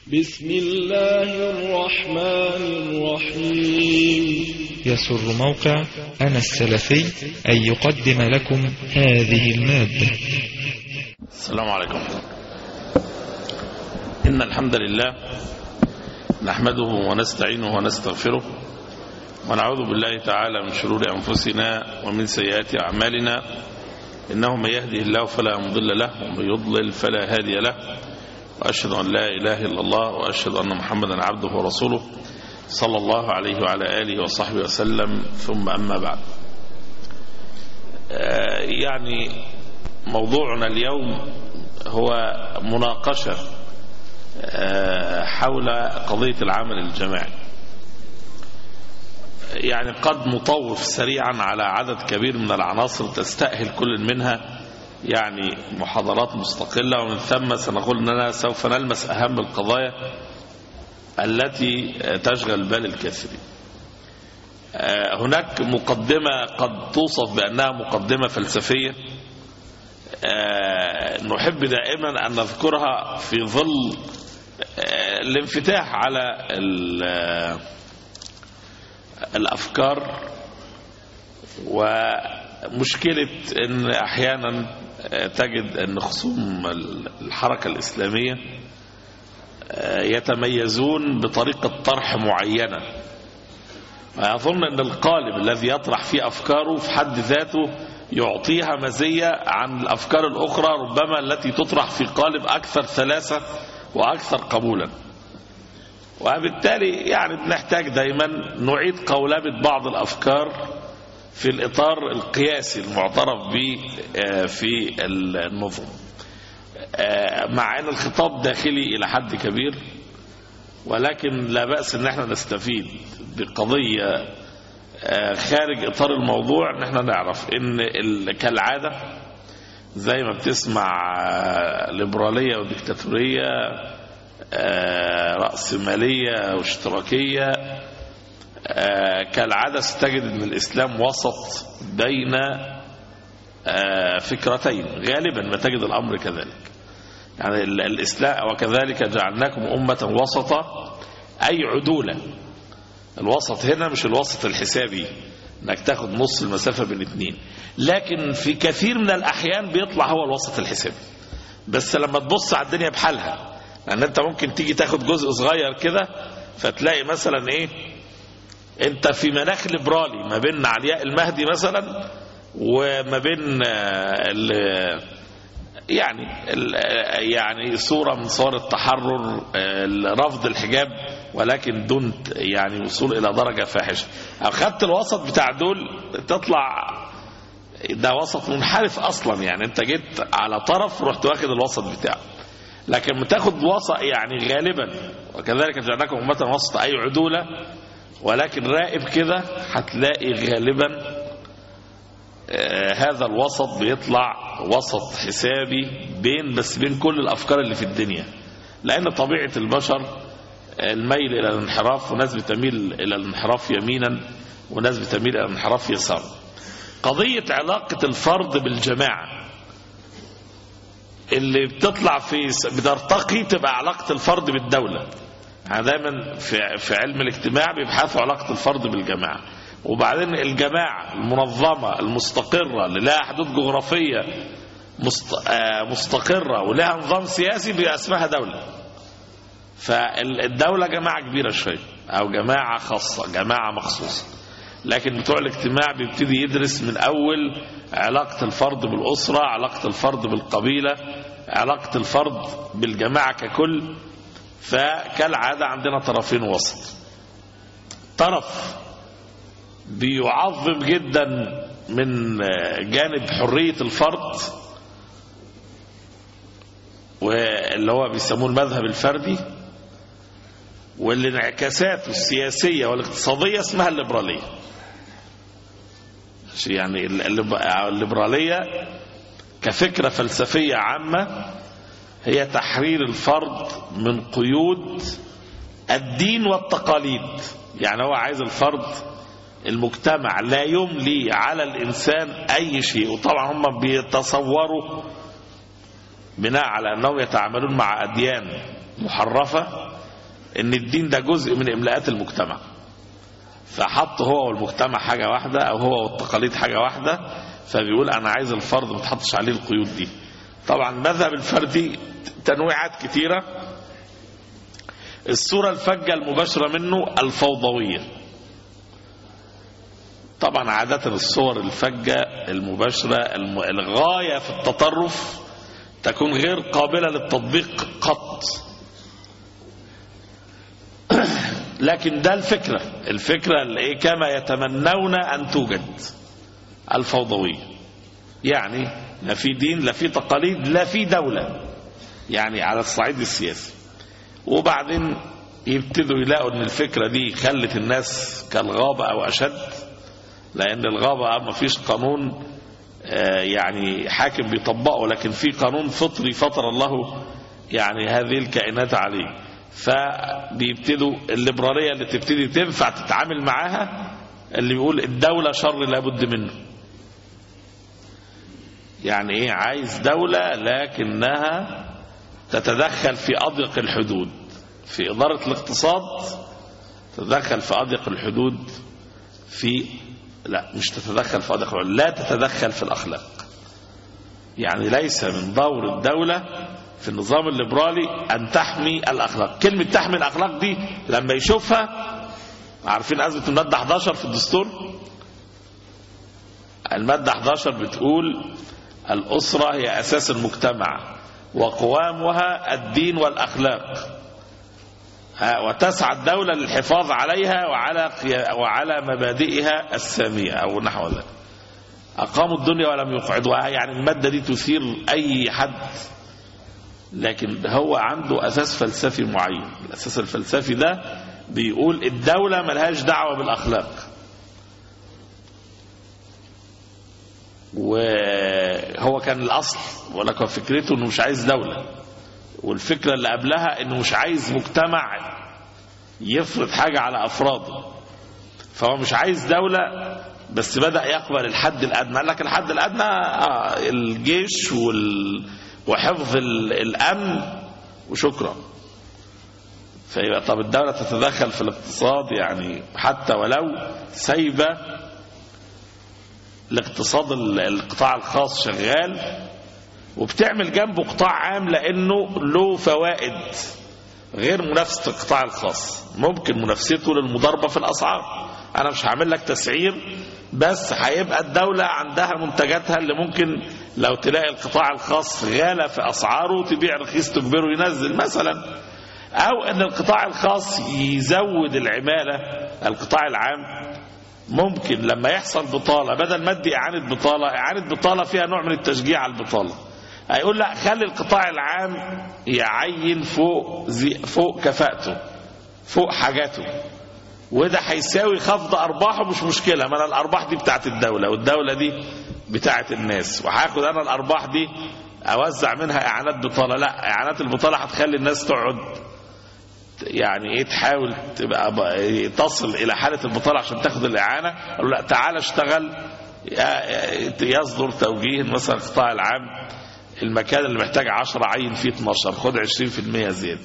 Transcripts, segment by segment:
بسم الله الرحمن الرحيم. يسر موقع أنا السلفي أن يقدم لكم هذه المادة. السلام عليكم. إن الحمد لله نحمده ونستعينه ونستغفره ونعوذ بالله تعالى من شرور أنفسنا ومن سيئات أعمالنا، إنه من يهده الله فلا مضل له ومن يضلل فلا هادي له، وأشهد أن لا إله إلا الله وأشهد أن محمدا عبده ورسوله صلى الله عليه وعلى آله وصحبه وسلم. ثم أما بعد، يعني موضوعنا اليوم هو مناقشة حول قضية العمل الجماعي. يعني قد نطوف سريعا على عدد كبير من العناصر تستأهل كل منها يعني محاضرات مستقلة، ومن ثم سنقول أننا سوف نلمس أهم القضايا التي تشغل بال الكثيرين. هناك مقدمة قد توصف بأنها مقدمة فلسفية، نحب دائما أن نذكرها في ظل الانفتاح على الأفكار، ومشكلة أن أحيانا تجد أن خصوم الحركة الإسلامية يتميزون بطريقة طرح معينة، ويظن أن القالب الذي يطرح فيه أفكاره في حد ذاته يعطيها مزية عن الأفكار الأخرى ربما التي تطرح في قالب أكثر ثلاثة وأكثر قبولا. وبالتالي يعني بنحتاج دايما نعيد قولبة بعض الأفكار في الإطار القياسي المعترف به في النظم، مع أن الخطاب داخلي إلى حد كبير، ولكن لا بأس أن احنا نستفيد بقضية خارج إطار الموضوع، أن احنا نعرف أن كالعادة زي ما بتسمع ليبرالية وديكتاتورية، رأسمالية واشتراكية، كالعادة ستجد أن الإسلام وسط بين فكرتين، غالبا ما تجد الأمر كذلك. يعني الإسلام وكذلك جعلناكم أمة وسطا، أي عدولة. الوسط هنا مش الوسط الحسابي انك تاخد نص المسافة بين اتنين، لكن في كثير من الأحيان بيطلع هو الوسط الحسابي، بس لما تبص على الدنيا بحالها. لأن انت ممكن تيجي تاخد جزء صغير كده فتلاقي مثلا ايه، انت في مناخ ليبرالي ما بين علياء المهدي مثلا وما بين يعني صورة من صور التحرر، رفض الحجاب، ولكن دون يعني وصول إلى درجة فاحشة. أخذت الوسط بتاع دول تطلع ده وسط منحرف أصلا، يعني أنت جيت على طرف رحت واخد الوسط بتاعه. لكن بتاخد وسط يعني غالبا وكذلك جعلناكم أمة وسط أي عدولة، ولكن راقب كده هتلاقي غالبا هذا الوسط بيطلع وسط حسابي بين كل الأفكار اللي في الدنيا، لأن طبيعة البشر الميل إلى الانحراف، وناس بتميل إلى الانحراف يمينا وناس بتميل إلى الانحراف يسارا. قضية علاقة الفرد بالجماعة اللي بتطلع بترتقي تبقى علاقة الفرد بالدولة. يعني دايما في علم الاجتماع بيبحثوا علاقة الفرد بالجماعة، وبعدين الجماعة المنظمة المستقرة اللي لها حدود جغرافية مستقرة ولها نظام سياسي بيبقى اسمها دولة. فالدولة جماعة كبيرة شوية أو جماعة خاصة، جماعة مخصوصة. لكن بتوع الاجتماع بيبتدي يدرس من أول علاقة الفرد بالأسرة، علاقة الفرد بالقبيلة، علاقة الفرد بالجماعة ككل. فكالعادة عندنا طرفين وسط، طرف بيعظم جدا من جانب حرية الفرد واللي هو بيسموه المذهب الفردي، والانعكاسات السياسية والاقتصادية اسمها الليبرالية. يعني الليبرالية كفكرة فلسفية عامة هي تحرير الفرد من قيود الدين والتقاليد. يعني هو عايز الفرد، المجتمع لا يملي على الإنسان أي شيء. وطبعا هم بيتصوروا بناء على أنهم يتعاملون مع أديان محرفة ان الدين ده جزء من املاءات المجتمع، فحط هو والمجتمع حاجة واحدة او هو والتقاليد حاجة واحدة، فبيقول انا عايز الفرد ما تحطش عليه القيود دي. طبعا المذهب الفردي تنويعات كتيرة. الصورة الفجة المباشرة منه الفوضوية. طبعا عادة الصور الفجة المباشرة الغاية في التطرف تكون غير قابلة للتطبيق قط، لكن ده الفكرة اللي كما يتمنون أن توجد الفوضوية، يعني لا في دين لا في تقاليد لا في دولة، يعني على الصعيد السياسي. وبعدين يبتدوا يلاقوا ان الفكرة دي خلت الناس كالغابة او اشد، لان الغابة ما فيش قانون يعني حاكم بيطبقه، لكن في قانون فطري فطر الله يعني هذه الكائنات عليه. فبيبتدوا الليبرالية اللي تبتدي تنفع تتعامل معاها، اللي بيقول الدولة شر لابد منه. يعني ايه؟ عايز دولة لكنها تتدخل في أضيق الحدود، في إدارة الاقتصاد تتدخل في أضيق الحدود، لا مش تتدخل في أضيق الحدود، لا تتدخل في الأخلاق. يعني ليس من دور الدولة في النظام الليبرالي أن تحمي الأخلاق. كلمة تحمي الأخلاق دي لما يشوفها، عارفين أزمة المادة 11 في الدستور؟ المادة 11 بتقول الأسرة هي أساس المجتمع وقوامها الدين والأخلاق، وتسعى الدولة للحفاظ عليها وعلى مبادئها السامية أو نحو ذلك. أقاموا الدنيا ولم يقعدوها. يعني المادة دي تثير أي حد، لكن هو عنده أساس فلسفي معين. الأساس الفلسفي ده بيقول الدولة ملهاش دعوة بالأخلاق، وهو كان الأصل ولكن فكرته أنه مش عايز دولة، والفكرة اللي قبلها أنه مش عايز مجتمع يفرض حاجة على أفراده. فهو مش عايز دولة، بس بدأ يقبل الحد الأدنى. قال لك الحد الأدنى الجيش وحفظ الأمن وشكرا. فيبقى طب الدولة تتدخل في الاقتصاد، يعني حتى ولو سايبة الاقتصاد القطاع الخاص شغال وبتعمل جنبه قطاع عام، لأنه له فوائد غير منافسة القطاع الخاص. ممكن منافسته للمضاربة في الأسعار. أنا مش هعمل لك تسعير، بس هيبقى الدولة عندها منتجاتها اللي ممكن لو تلاقي القطاع الخاص غالى في أسعاره تبيع رخيص تجبره ينزل مثلا، أو أن القطاع الخاص يزود العمالة. القطاع العام ممكن لما يحصل بطالة بدل ما ادي إعانة بطالة فيها نوع من التشجيع على البطالة، هيقول لا خلي القطاع العام يعين فوق كفاءته فوق حاجاته، وده هيساوي خفض أرباحه. مش مشكلة، ما أنا الأرباح دي بتاعت الدولة والدولة دي بتاعت الناس، وهاخد أنا الأرباح دي أوزع منها إعانات بطالة. لا، إعانات البطالة هتخلي الناس تقعد يعني ايه تحاول تبقى تصل الى حالة البطالة عشان تاخد الاعانة. قالوا لا تعال اشتغل، يصدر توجيه مثلا القطاع العام المكان اللي محتاج 10 عين فيه 12، خد 20% زيادة،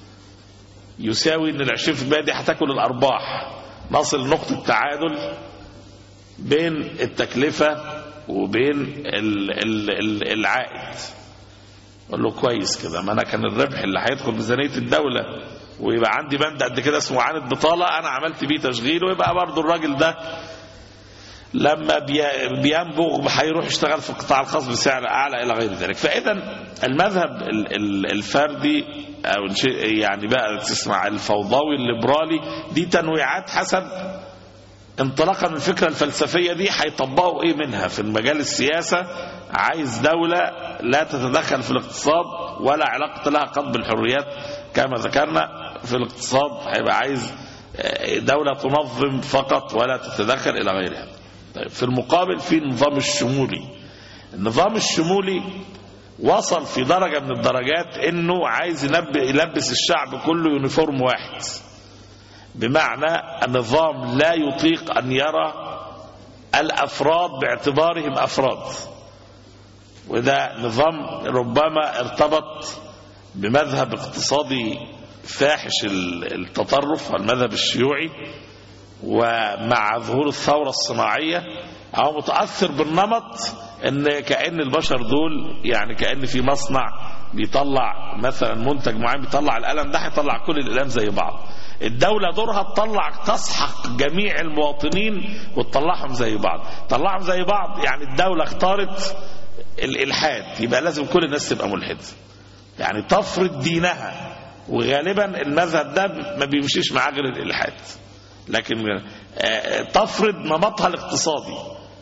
يساوي ان ال 20% دي هتاكل الارباح. نصل نقطة تعادل بين التكلفة وبين العائد. قال له كويس كده، ما انا كان الربح اللي هيدخل ميزانية الدولة ويبقى عندي بند قد كده اسمه إعانة بطالة انا عملت بيه تشغيل، ويبقى برضه الراجل ده لما بينبغ هيروح يشتغل في القطاع الخاص بسعر اعلى الى غير ذلك. فاذا المذهب الفردي او يعني بقى تسمع الفوضوي الليبرالي دي تنويعات حسب انطلاقا من الفكرة الفلسفية دي هيطبقوا ايه منها في المجال السياسة. عايز دولة لا تتدخل في الاقتصاد ولا علاقة لها قط بالحريات كما ذكرنا. في الاقتصاد هيبقى عايز دولة تنظم فقط ولا تتدخل الى غيرها. طيب في المقابل في النظام الشمولي. النظام الشمولي وصل في درجة من الدرجات انه عايز يلبس الشعب كله يونيفورم واحد، بمعنى النظام لا يطيق أن يرى الأفراد باعتبارهم أفراد. وده نظام ربما ارتبط بمذهب اقتصادي فاحش التطرف، المذهب الشيوعي، ومع ظهور الثورة الصناعية، أو متأثر بالنمط إن كأن البشر دول يعني كأن في مصنع بيطلع مثلا منتج معين، بيطلع القلم ده هيطلع كل الأقلام زي بعض. الدولة دورها تسحق جميع المواطنين وتطلعهم زي بعض. طلعهم زي بعض يعني الدولة اختارت الإلحاد، يبقى لازم كل الناس تبقى ملحد، يعني تفرض دينها. وغالبا المذهب ده ما بيمشيش مع غير الإلحاد، لكن تفرض نمطها الاقتصادي،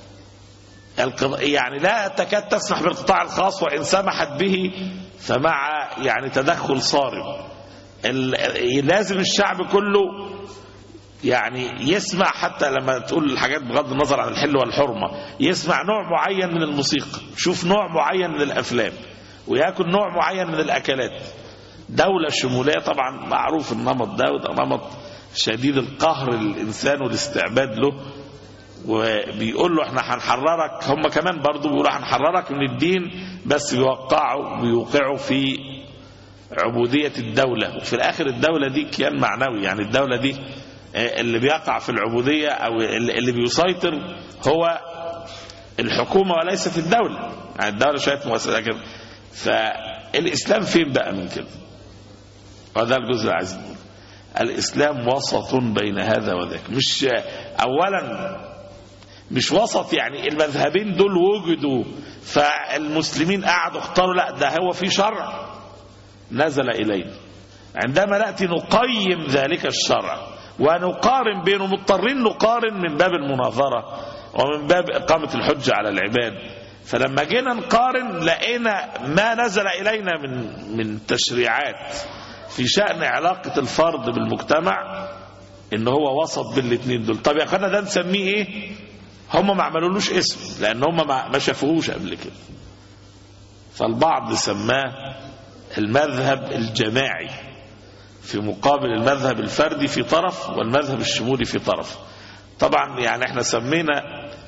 يعني لا تكاد تسمح بالقطاع الخاص، وإن سمحت به فمع يعني تدخل صارم. لازم الشعب كله يعني يسمع، حتى لما تقول الحاجات بغض النظر عن الحل والحرمة، يسمع نوع معين من الموسيقى، شوف نوع معين من الأفلام، ويأكل نوع معين من الأكلات. دولة شمولية طبعا معروف النمط ده، وده نمط شديد القهر للإنسان والاستعباد له. وبيقول له احنا هنحررك، هم كمان برضو بيقولوا هنحررك من الدين، بس بيوقعوا في عبودية الدولة. وفي الآخر الدولة دي كيان معنوي، يعني الدولة دي اللي بيقع في العبودية أو اللي بيسيطر هو الحكومة وليست الدولة، يعني الدولة شوية مؤسسة كده. فالإسلام فين بقى من كده؟ وهذا الجزء اللي عايز نقول، الإسلام وسط بين هذا وذاك. مش أولا مش وسط يعني المذهبين دول وجدوا فالمسلمين قعدوا اختاروا، لا، ده هو في شرع نزل إلينا. عندما نأتي نقيم ذلك الشرع ونقارن بينه، مضطرين نقارن من باب المناظرة ومن باب إقامة الحجة على العباد. فلما جينا نقارن لقينا ما نزل إلينا من تشريعات في شأن علاقة الفرد بالمجتمع إن هو وسط بين الاثنين دول. طب يا أخوانا ده نسميه إيه؟ هم ما عملولوش اسم لأن هم ما شافوهوش قبل كده. فالبعض سماه المذهب الجماعي في مقابل المذهب الفردي في طرف، والمذهب الشمولي في طرف. طبعا يعني احنا سمينا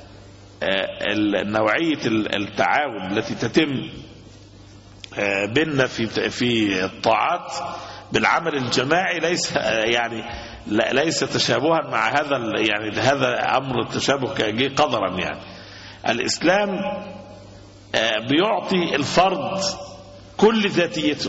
نوعية التعاون التي تتم بيننا في الطاعات بالعمل الجماعي ليس تشابها مع هذا، يعني هذا أمر التشابه كجي قدرا. يعني الإسلام بيعطي الفرد كل ذاتيته،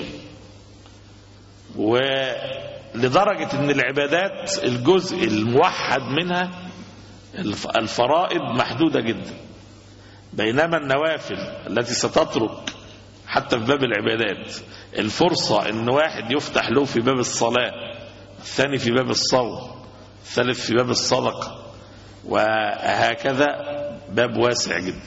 ولدرجة أن العبادات الجزء الموحد منها الفرائض محدودة جدا، بينما النوافل التي ستترك حتى في باب العبادات الفرصة أن واحد يفتح له في باب الصلاة، الثاني في باب الصوم، الثالث في باب الصدقة، وهكذا باب واسع جدا.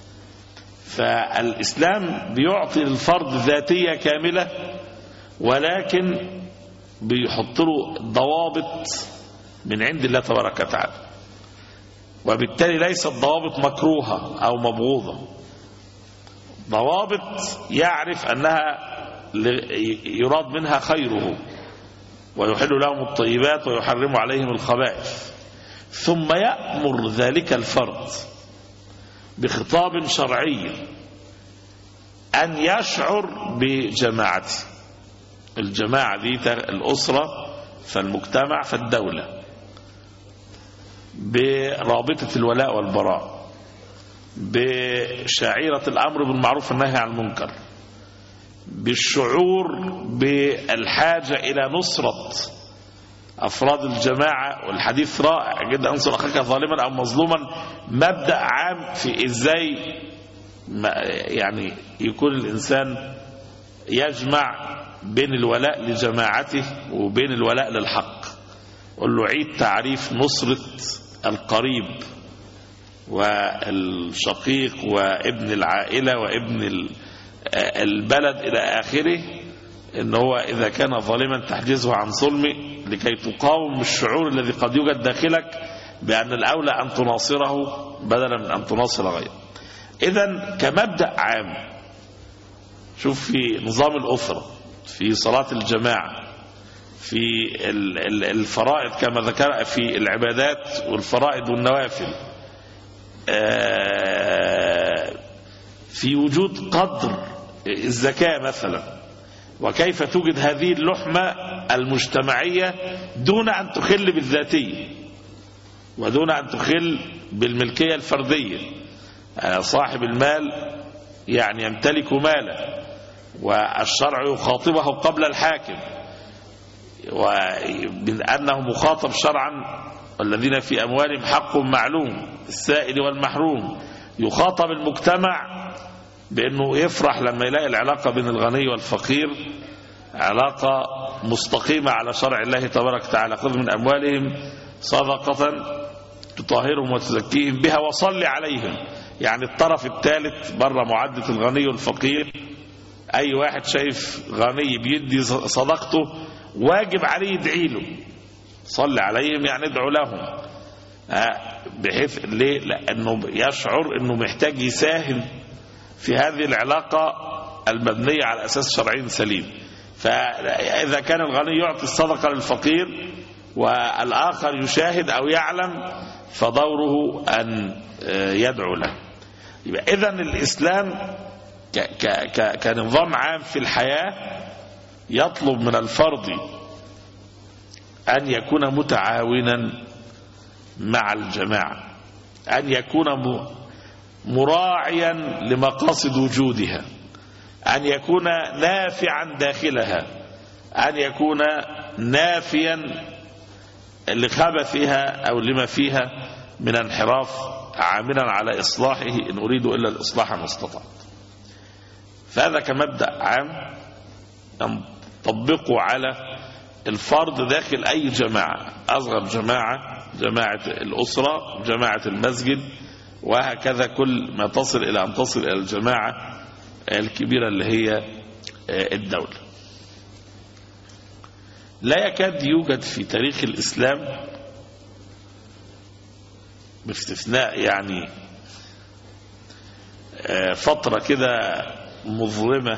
فالإسلام بيعطي للفرد ذاتية كاملة، ولكن بيحط له ضوابط من عند الله تبارك وتعالى، وبالتالي ليست ضوابط مكروهة أو مبغوضة، ضوابط يعرف أنها يراد منها خيره، ويحل لهم الطيبات ويحرم عليهم الخبائث. ثم يأمر ذلك الفرد بخطاب شرعي أن يشعر بجماعته. الجماعة دي الأسرة، فالمجتمع، فالدولة، برابطة الولاء والبراء، بشعيرة الأمر بالمعروف والنهي عن المنكر، بالشعور بالحاجة إلى نصرة أفراد الجماعة. والحديث رائع جدا، أنصر أخاك ظالما أو مظلوما، مبدأ عام في إزاي يعني يكون الإنسان يجمع بين الولاء لجماعته وبين الولاء للحق. قل له عيد تعريف نصرة القريب والشقيق وابن العائلة وابن البلد إلى آخره، إن هو إذا كان ظالما تحجزه عن ظلمه لكي تقاوم الشعور الذي قد يوجد داخلك بأن الأولى أن تناصره بدلا من أن تناصر غيره. إذن كمبدأ عام، شوف في نظام الأسرة، في صلاة الجماعة، في الفرائض كما ذكر، في العبادات والفرائض والنوافل، في وجود قدر الزكاة مثلا، وكيف توجد هذه اللحمة المجتمعية دون أن تخل بالذاتية ودون أن تخل بالملكية الفردية. صاحب المال يعني يمتلك ماله والشرع يخاطبه قبل الحاكم، وأنه مخاطب شرعا والذين في أموالهم حق معلوم السائل والمحروم. يخاطب المجتمع بأنه يفرح لما يلاقي العلاقة بين الغني والفقير علاقة مستقيمة على شرع الله تبارك وتعالى. خذ من أموالهم صدقة تطهرهم وتزكيهم بها وصل عليهم. يعني الطرف الثالث بره معدة الغني والفقير، أي واحد شايف غني بيدي صدقته واجب عليه يدعي له، صل عليهم يعني ادعو لهم، بحيث ليه؟ لأنه يشعر أنه محتاج يساهم في هذه العلاقة المبنية على أساس شرعي سليم. فإذا كان الغني يعطي الصدقة للفقير والآخر يشاهد أو يعلم فدوره أن يدعو له. إذن الإسلام كنظام عام في الحياة يطلب من الفرد أن يكون متعاونا مع الجماعة، أن يكون مراعيا لمقاصد وجودها، أن يكون نافعا داخلها، أن يكون نافيا لخبثها أو لما فيها من انحراف، عاملا على إصلاحه إن أريد إلا الإصلاح ما استطعت. فهذا كمبدأ عام نطبقه على الفرد داخل أي جماعة، أصغر جماعة، جماعة الأسرة، جماعة المسجد، وهكذا كل ما تصل إلى أن تصل إلى الجماعة الكبيرة اللي هي الدولة. لا يكاد يوجد في تاريخ الإسلام باستثناء يعني فترة كده مظلمة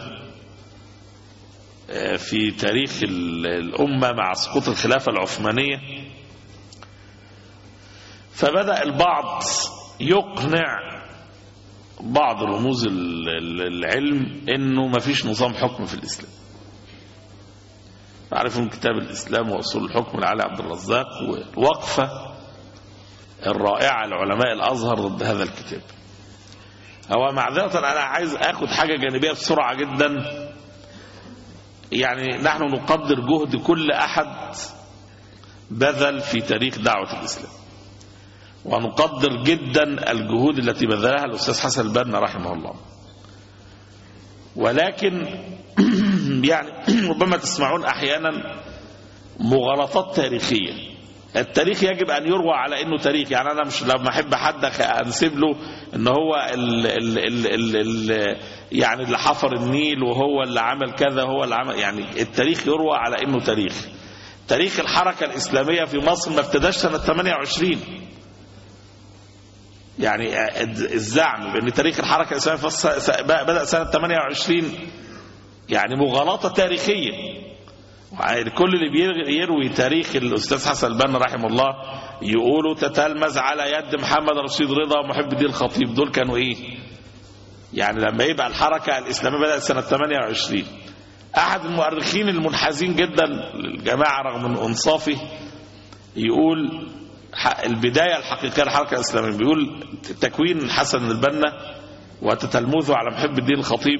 في تاريخ الأمة مع سقوط الخلافة العثمانية، فبدأ البعض يقنع بعض رموز العلم انه ما فيش نظام حكم في الإسلام. تعرفون كتاب الإسلام وأصول الحكم لعلي عبد الرزاق والوقفة الرائعة لعلماء الأزهر ضد هذا الكتاب. هو معذرة أنا عايز أخذ حاجة جانبية بسرعة جدا. يعني نحن نقدر جهد كل أحد بذل في تاريخ دعوة الإسلام، ونقدر جدا الجهود التي بذلها الأستاذ حسن البنا رحمه الله، ولكن يعني ربما تسمعون أحيانا مغالطات تاريخية. التاريخ يجب أن يروى على أنه تاريخ. يعني أنا مش لما أحب حد أنسب له أنه هو يعني اللي حفر النيل وهو اللي عمل كذا هو اللي عمل. يعني التاريخ يروى على أنه تاريخ. تاريخ الحركة الإسلامية في مصر ما ابتداش سنة 28. يعني الزعم بأن تاريخ الحركة الإسلامية بدأ سنة 28 يعني مغالطة تاريخية. كل اللي يروي تاريخ الأستاذ حسن البنا رحمه الله يقولوا تتلمذ على يد محمد رشيد رضا ومحب الدين الخطيب. دول كانوا إيه؟ يعني لما يبقى الحركة الإسلامية بدأت سنة 28. أحد المؤرخين المنحازين جدا للجماعة رغم إنصافه يقول البداية الحقيقية للحركة الإسلامية، بيقول تكوين حسن البنا وتتلمذه على محب الدين الخطيب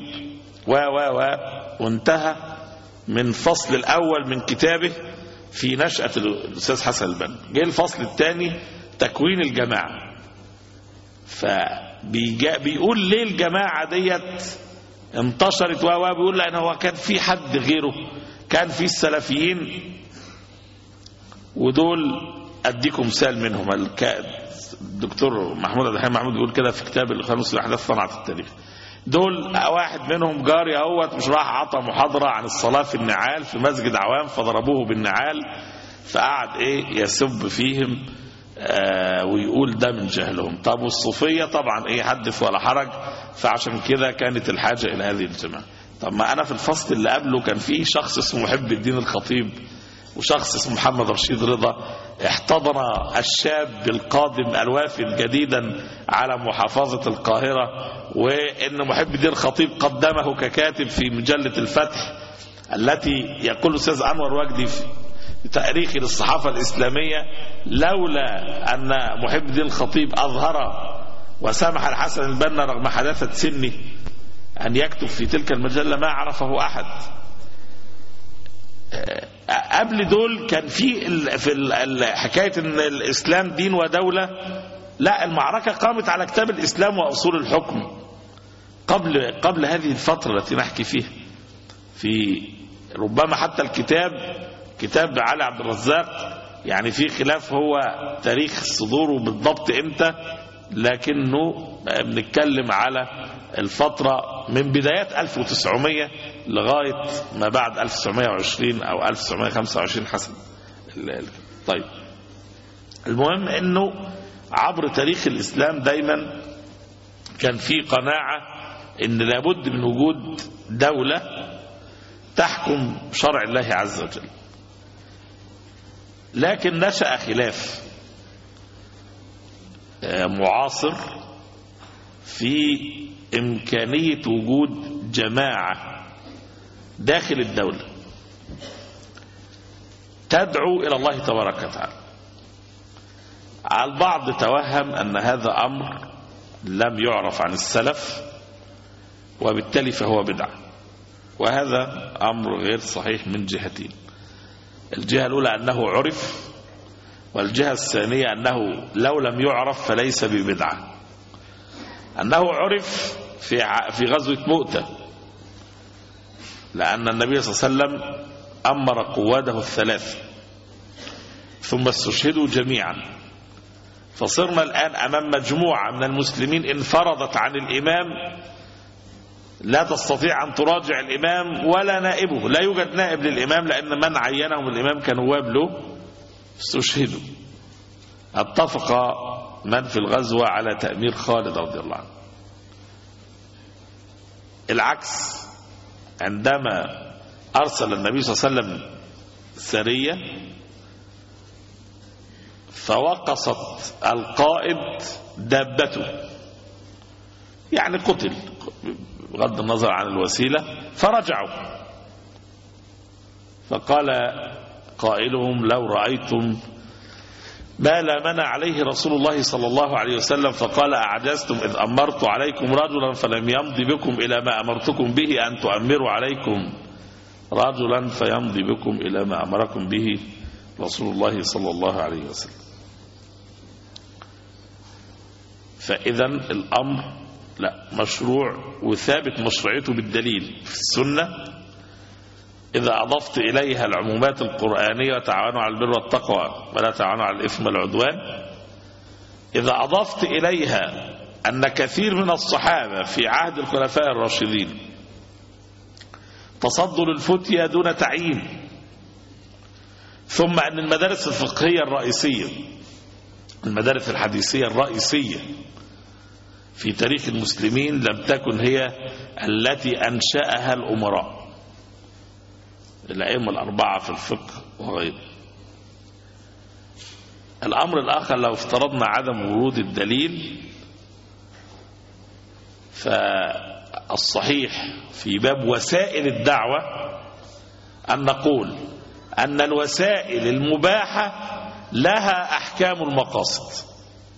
وانتهى من فصل الأول من كتابه في نشأة الأستاذ حسن البنا. جاء الفصل الثاني تكوين الجماعة، فبيقول ليه الجماعة ديت انتشرت بيقول لأن هو كان في حد غيره، كان في السلفيين ودول أديكم مثال منهم. الدكتور محمود عبد الحليم محمود يقول كده في كتاب الخمس الأحداث صنعت التاريخ. دول واحد منهم جاري اهوت مش راح عطى محاضرة عن الصلاة في النعال في مسجد عوام فضربوه بالنعال، فقعد يسب فيهم ويقول ده من جهلهم. طب والصوفية طبعا حدث ولا حرج، فعشان كده كانت الحاجة إلى هذه الجماعة. طب ما أنا في الفصل اللي قبله كان فيه شخص اسمه محب الدين الخطيب وشخص اسمه محمد رشيد رضا احتضن الشاب القادم الوافد جديدا على محافظة القاهرة، وإن محب الدين الخطيب قدمه ككاتب في مجلة الفتح التي يقول الأستاذ أنور وجدي في تاريخ للصحافة الإسلامية: لولا أن محب الدين الخطيب أظهر وسمح الحسن البنا رغم حداثة سنه أن يكتب في تلك المجلة ما عرفه أحد. قبل دول كان في حكاية أن الإسلام دين ودولة، لا، المعركة قامت على كتاب الإسلام وأصول الحكم قبل هذه الفترة التي نحكي فيها. في ربما حتى كتاب علي عبد الرزاق يعني في خلاف هو تاريخ صدوره بالضبط امتى، لكنه بنتكلم على الفترة من بدايات 1900 لغاية ما بعد 1920 أو 1925 حسب. طيب، المهم أنه عبر تاريخ الإسلام دايما كان في قناعة أن لابد من وجود دولة تحكم شرع الله عز وجل. لكن نشأ خلاف معاصر في إمكانية وجود جماعة داخل الدولة تدعو إلى الله تبارك وتعالى. البعض توهم أن هذا أمر لم يعرف عن السلف وبالتالي فهو بدعة، وهذا أمر غير صحيح من جهتين: الجهة الأولى أنه عرف، والجهة الثانية أنه لو لم يعرف فليس ببدعة. أنه عرف في غزوة مؤتة، لأن النبي صلى الله عليه وسلم أمر قواده الثلاثة ثم استشهدوا جميعا، فصرنا الآن أمام مجموعة من المسلمين انفرضت عن الإمام، لا تستطيع أن تراجع الإمام ولا نائبه، لا يوجد نائب للإمام لأن من عينهم الإمام كنواب له استشهدوا. اتفق من في الغزوة على تأمير خالد رضي الله عنه. العكس، عندما أرسل النبي صلى الله عليه وسلم سرية فوقصت القائد دابته، يعني قتل بغض النظر عن الوسيلة، فرجعوا. فقال قائلهم: لو رأيتم ما لامنا عليه رسول الله صلى الله عليه وسلم، فقال: أعجزتم إذ أمرت عليكم رجلا فلم يمضي بكم إلى ما أمرتكم به أن تؤمروا عليكم رجلا فيمضي بكم إلى ما أمركم به رسول الله صلى الله عليه وسلم. فإذا الأمر لا، مشروع وثابت مشروعيته بالدليل في السنة. إذا أضفت إليها العمومات القرآنية: وتعاونوا على البر والتقوى ولا تعاونوا على الإثم والعدوان، إذا أضفت إليها أن كثير من الصحابة في عهد الخلفاء الراشدين تصدوا للفتية دون تعيين، ثم أن المدارس الفقهية الرئيسية، المدارس الحديثية الرئيسية في تاريخ المسلمين لم تكن هي التي أنشأها الأمراء، الأئمة الأربعة في الفقه وغيره. الأمر الآخر، لو افترضنا عدم ورود الدليل، فالصحيح في باب وسائل الدعوة أن نقول أن الوسائل المباحة لها أحكام المقاصد.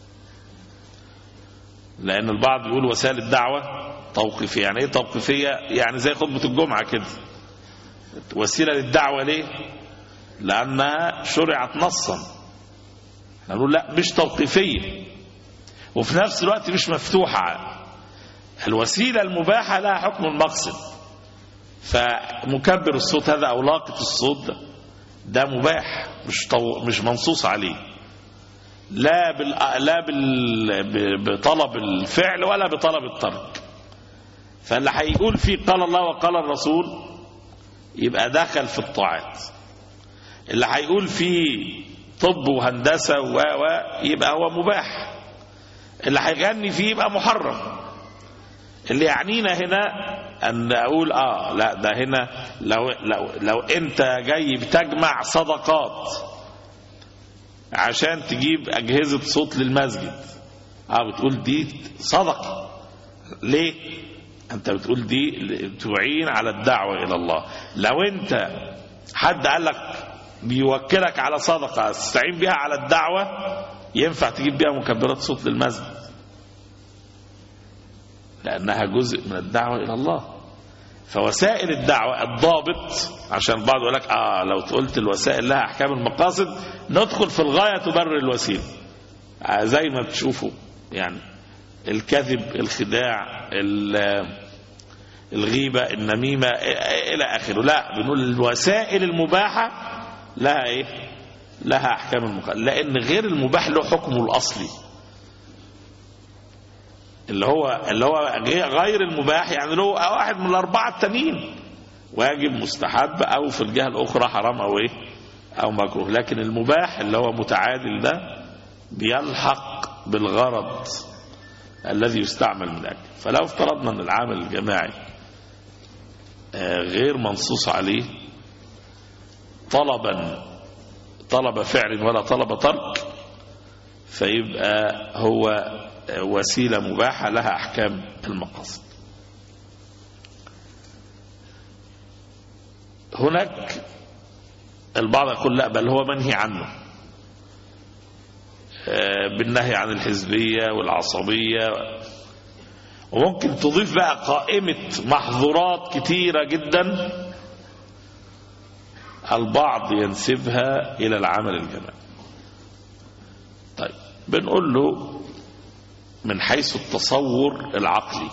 لأن البعض يقول وسائل الدعوة توقيفية. يعني إيه توقيفية؟ يعني زي خطبة الجمعة كده، وسيلة للدعوة. ليه؟ لأنها شرعت نصا. نقول لا، مش توقيفية، وفي نفس الوقت مش مفتوحة. الوسيلة المباحة لها حكم المقصد. فمكبر الصوت هذا أو لاقط الصوت ده مباح، مش منصوص عليه، لا بطلب الفعل ولا بطلب الترك. فاللي هيقول فيه قال الله وقال الرسول يبقى دخل في الطاعات. اللي هيقول فيه طب وهندسة يبقى هو مباح. اللي هيغني فيه يبقى محرم. اللي يعنينا هنا أن أقول لا، ده هنا لو أنت جاي بتجمع صدقات عشان تجيب أجهزة صوت للمسجد، بتقول دي صدقة. ليه؟ أنت بتقول دي تعين على الدعوة إلى الله. لو أنت حد قال لك بيوكلك على صدقة تستعين بها على الدعوة، ينفع تجيب بها مكبرات صوت للمسجد، لأنها جزء من الدعوة إلى الله. فوسائل الدعوة الضابط، عشان بعض يقول لك لو قلت الوسائل لها أحكام المقاصد ندخل في الغاية تبرر الوسيلة، زي ما بتشوفوا يعني الكذب، الخداع، الغيبة، النميمة إلى آخره. لا، بنقول الوسائل المباحة لها إيه؟ لها أحكام المقاصد، لأن غير المباح له حكمه الأصلي اللي هو غير المباح، يعني له واحد من الأربعة التانيين، واجب، مستحب، أو في الجهة الأخرى حرام أو إيه أو مكروه. لكن المباح اللي هو متعادل ده بيلحق بالغرض الذي يستعمل من أجله. فلو افترضنا أن العمل الجماعي غير منصوص عليه طلب فعل ولا طلب ترك، فيبقى هو وسيلة مباحة لها أحكام المقاصد. هناك البعض يقول لا، بل هو منهي عنه بالنهي عن الحزبية والعصبية، وممكن تضيف بقى قائمة محظورات كتيرة جدا البعض ينسبها إلى العمل الجماعي. طيب بنقول له من حيث التصور العقلي،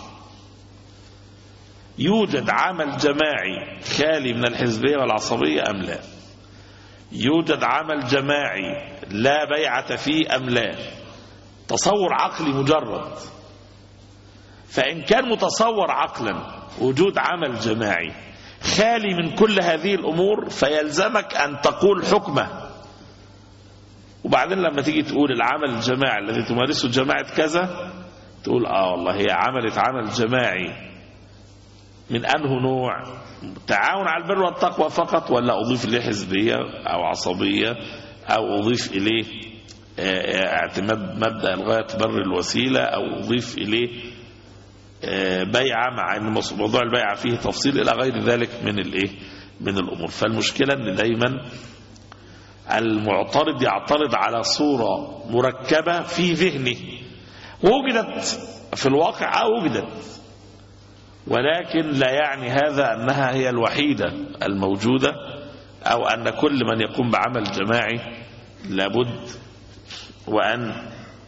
يوجد عمل جماعي خالي من الحزبية والعصبية أم لا؟ يوجد عمل جماعي لا بيعة فيه أم لا؟ تصور عقلي مجرد. فإن كان متصور عقلا وجود عمل جماعي خالي من كل هذه الأمور، فيلزمك أن تقول حكمه. وبعدين لما تيجي تقول العمل الجماعي الذي تمارسه جماعة كذا، تقول والله هي عملت عمل جماعي من أنه نوع؟ تعاون على البر والتقوى فقط، ولا أضيف إليه حزبية أو عصبية، أو أضيف إليه اعتماد مبدأ الغاية تبرر الوسيلة، أو أضيف إليه بيعة، مع أن موضوع البيعة فيه تفصيل إلى غير ذلك من الأمور. فالمشكلة أن دايما المعترض يعترض على صورة مركبة في ذهنه، وجدت في الواقع وجدت، ولكن لا يعني هذا أنها هي الوحيدة الموجودة، أو أن كل من يقوم بعمل جماعي لابد وأن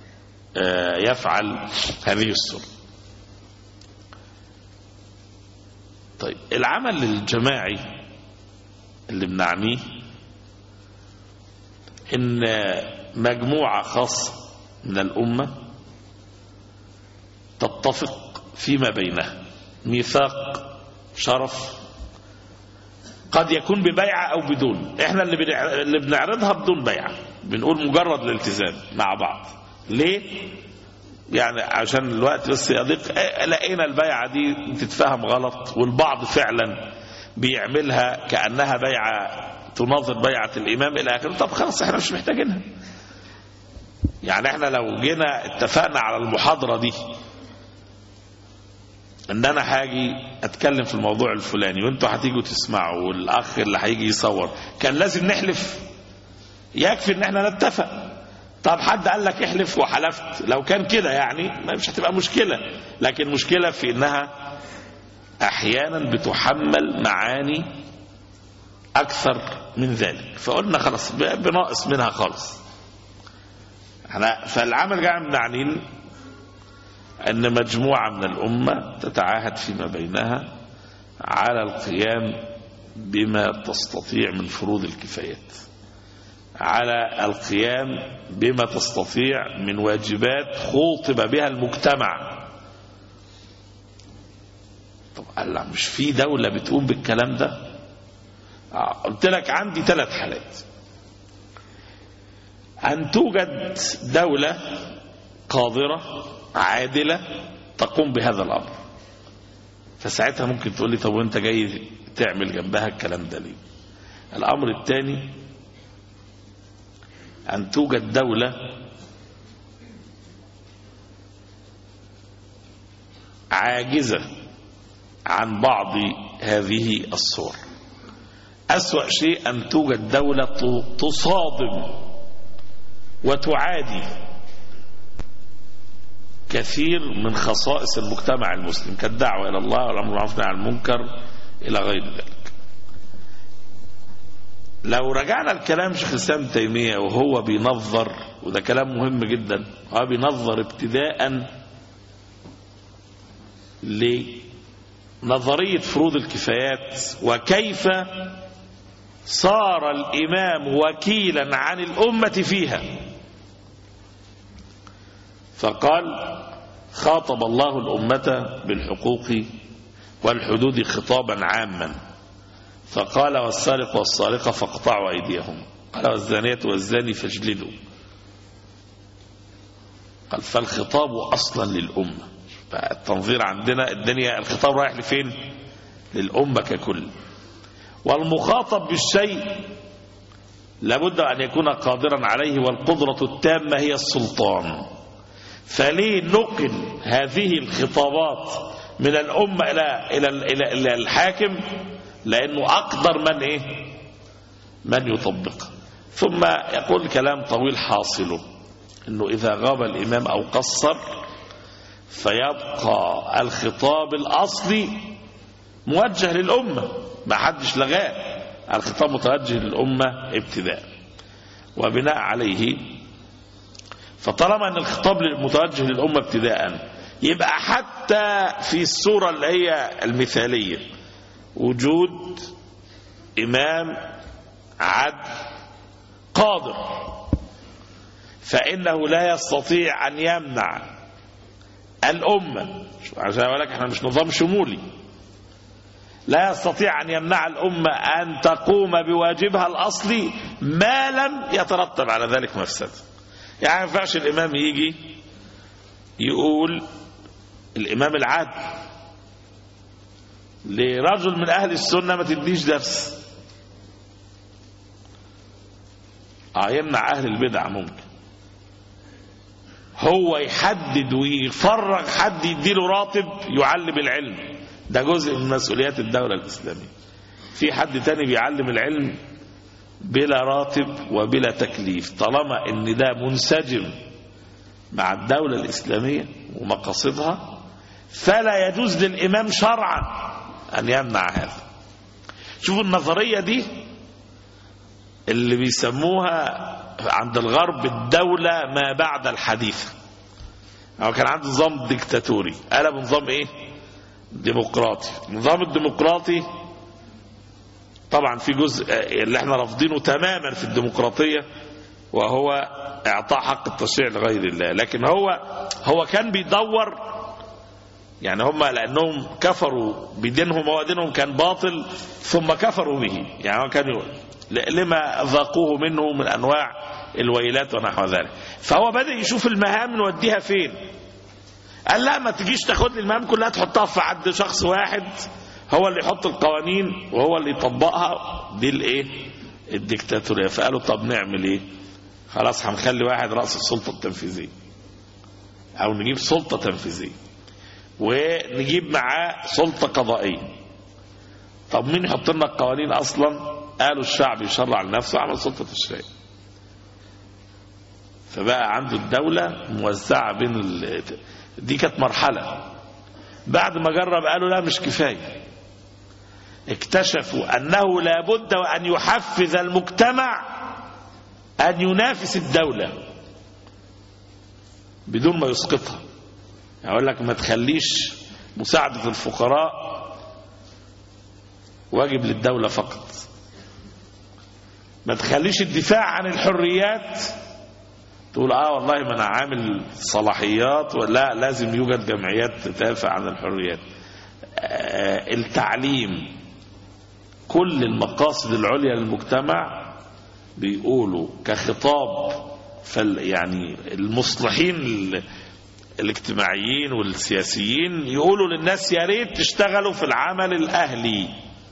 يفعل هذه الصورة. طيب العمل الجماعي اللي بنعنيه إن مجموعة خاصة من الأمة تتفق فيما بينها، ميثاق شرف، قد يكون ببيعة أو بدون. إحنا اللي بنعرضها بدون بيعة، بنقول مجرد الالتزام مع بعض. ليه؟ يعني عشان الوقت بس يضيق، لقينا البيعة دي تتفهم غلط، والبعض فعلا بيعملها كأنها بيعة تناظر بيعة الإمام إلى آخره. طب خلاص احنا مش محتاجينها. يعني احنا لو جينا اتفقنا على المحاضرة دي ان انا هاجي اتكلم في الموضوع الفلاني وانتوا هتيجوا تسمعوا، والاخ اللي هيجي يصور، كان لازم نحلف؟ يكفي ان احنا نتفق. طب حد قال لك احلف وحلفت، لو كان كده يعني مش هتبقى مشكلة، لكن مشكلة في انها احيانا بتحمل معاني اكثر من ذلك، فقلنا خلاص بناقص منها خالص. فالعمل جاء معنين أن مجموعة من الأمة تتعاهد فيما بينها على القيام بما تستطيع من فروض الكفايات، على القيام بما تستطيع من واجبات خوطب بها المجتمع. طب قال مش في دولة بتقوم بالكلام ده؟ قلت لك عندي 3 حالات: أن توجد دولة قادرة عادلة تقوم بهذا الأمر، فساعتها ممكن تقول لي طب وانت جاي تعمل جنبها الكلام ده ليه؟ الأمر الثاني أن توجد دولة عاجزة عن بعض هذه الصور. أسوأ شيء أن توجد دولة تصادم وتعادي كثير من خصائص المجتمع المسلم كالدعوة إلى الله والأمر بالمعروف والنهي عن المنكر إلى غير ذلك. لو رجعنا الكلام شيخ الإسلام تيمية وهو بينظر، وده كلام مهم جدا، هو بينظر ابتداء لنظرية فروض الكفايات وكيف صار الإمام وكيلا عن الأمة فيها. فقال: خاطب الله الأمة بالحقوق والحدود خطابا عاما، فقال: والسارق والسارقة فاقطعوا أيديهم، قال: والزانية والزاني فاجلدوا. قال: فالخطاب أصلا للأمة. التنظير عندنا الدنيا الخطاب رايح لفين؟ للأمة ككل. والمخاطب بالشيء لابد أن يكون قادرا عليه، والقدرة التامة هي السلطان. فليه نقل هذه الخطابات من الأمة إلى الحاكم؟ لأنه أقدر من يطبق. ثم يقول كلام طويل حاصله أنه إذا غاب الإمام أو قصر فيبقى الخطاب الأصلي موجه للأمة، ما حدش لغاه، الخطاب متوجه للأمة ابتداء. وبناء عليه فطالما أن الخطاب متوجه للأمة ابتداء، يبقى حتى في الصورة اللي هي المثالية وجود إمام عدل قادر، فإنه لا يستطيع أن يمنع الأمة، عشان أقول لك احنا مش نظام شمولي، لا يستطيع أن يمنع الأمة أن تقوم بواجبها الأصلي ما لم يترتب على ذلك مفسدة. يعني ما ينفعش الإمام يجي يقول الإمام العادل لرجل من أهل السنة ما تديش درس، يمنع أهل البدع. ممكن هو يحدد ويفرغ حد يديله راتب يعلم العلم، ده جزء من مسؤوليات الدولة الإسلامية. في حد تاني بيعلم العلم بلا راتب وبلا تكليف، طالما ان ده منسجم مع الدولة الإسلامية ومقاصدها فلا يجوز للإمام شرعا أن يمنع هذا. شوفوا النظرية دي اللي بيسموها عند الغرب الدولة ما بعد الحديثة. هو كان عنده نظام ديكتاتوري، قلب نظام ديمقراطي. النظام الديمقراطي طبعا في جزء اللي احنا رافضينه تماما في الديمقراطية، وهو اعطاء حق التشريع لغير الله. لكن هو كان بيدور، يعني هم لانهم كفروا بدينهم ودينهم كان باطل ثم كفروا به، يعني هو كان لما ذاقوه منه من انواع الويلات ونحو ذلك. فهو بدأ يشوف المهام نوديها فين. قال لا، ما تجيش تاخد لي المهام كلها تحطها في عند شخص واحد هو اللي يحط القوانين وهو اللي يطبقها، دي الديكتاتورية. فقالوا طب نعمل ايه؟ خلاص هنخلي واحد رأس السلطة التنفيذية، او نجيب سلطة تنفيذية ونجيب معاه سلطة قضائية. طب مين يحط لنا القوانين اصلا؟ قالوا الشعب يشرع لنفسه، عمل سلطة تشريعية. فبقى عنده الدولة موزعة بين دي كانت مرحلة. بعد ما جرب قالوا لا مش كفاية، اكتشفوا أنه لابد وأن يحفز المجتمع أن ينافس الدولة بدون ما يسقطها. أقول لك ما تخليش مساعدة الفقراء واجب للدولة فقط، ما تخليش الدفاع عن الحريات تقول والله ما أنا عامل صلاحيات، ولا لازم يوجد جمعيات تدافع عن الحريات. التعليم، كل المقاصد العليا للمجتمع بيقولوا كخطاب، يعني المصلحين الاجتماعيين والسياسيين يقولوا للناس يا ريت تشتغلوا في العمل الأهلي،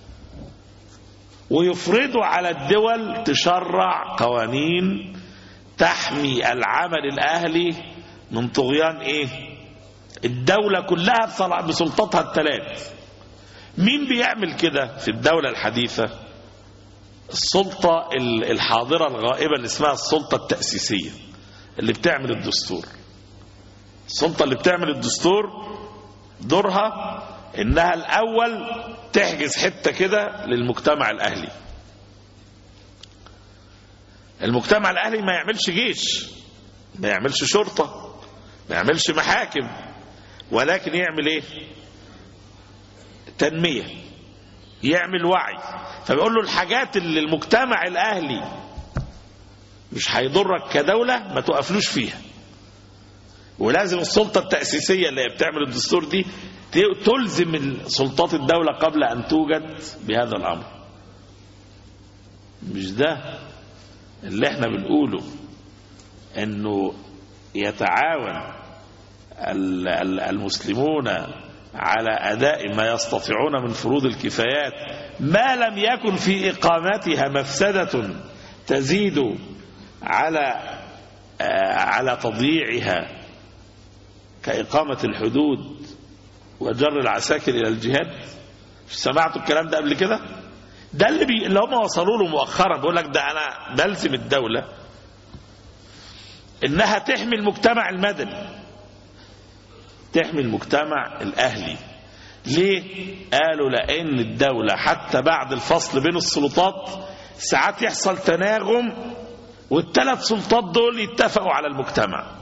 ويفرضوا على الدول تشرع قوانين تحمي العمل الأهلي من طغيان الدولة كلها بسلطتها الثلاث. مين بيعمل كده في الدولة الحديثة؟ السلطة الحاضرة الغائبة اللي اسمها السلطة التأسيسية اللي بتعمل الدستور. السلطة اللي بتعمل الدستور دورها انها الاول تحجز حتة كده للمجتمع الاهلي. المجتمع الاهلي ما يعملش جيش، ما يعملش شرطة، ما يعملش محاكم، ولكن يعمل ايه؟ تنمية، يعمل وعي. فبيقول له الحاجات اللي المجتمع الاهلي مش هيضرك كدولة ما توقفلوش فيها. ولازم السلطة التأسيسية اللي بتعمل الدستور دي تلزم سلطات الدولة قبل أن توجد بهذا الأمر. مش ده اللي احنا بنقوله انه يتعاون المسلمون على أداء ما يستطيعون من فروض الكفايات ما لم يكن في إقامتها مفسدة تزيد على تضييعها كإقامة الحدود وجر العساكر إلى الجهاد. سمعتوا الكلام ده قبل كده؟ ده اللي هم وصلوا له مؤخرا. بيقول لك ده أنا بلزم الدولة إنها تحمي المجتمع المدني، تحمي المجتمع الأهلي. ليه؟ قالوا لأن الدولة حتى بعد الفصل بين السلطات ساعات يحصل تناغم والثلاث سلطات دول يتفقوا على المجتمع.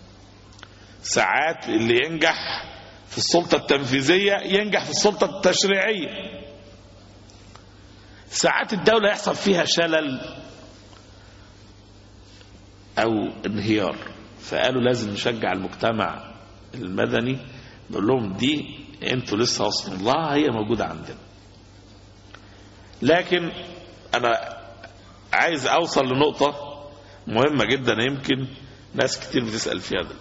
ساعات اللي ينجح في السلطة التنفيذية ينجح في السلطة التشريعية. ساعات الدولة يحصل فيها شلل أو انهيار، فقالوا لازم نشجع المجتمع المدني، نقول لهم دي انتوا لسه وصلوا الله، هي موجودة عندنا. لكن أنا عايز أوصل لنقطة مهمة جدا يمكن ناس كتير بتسأل فيها ده.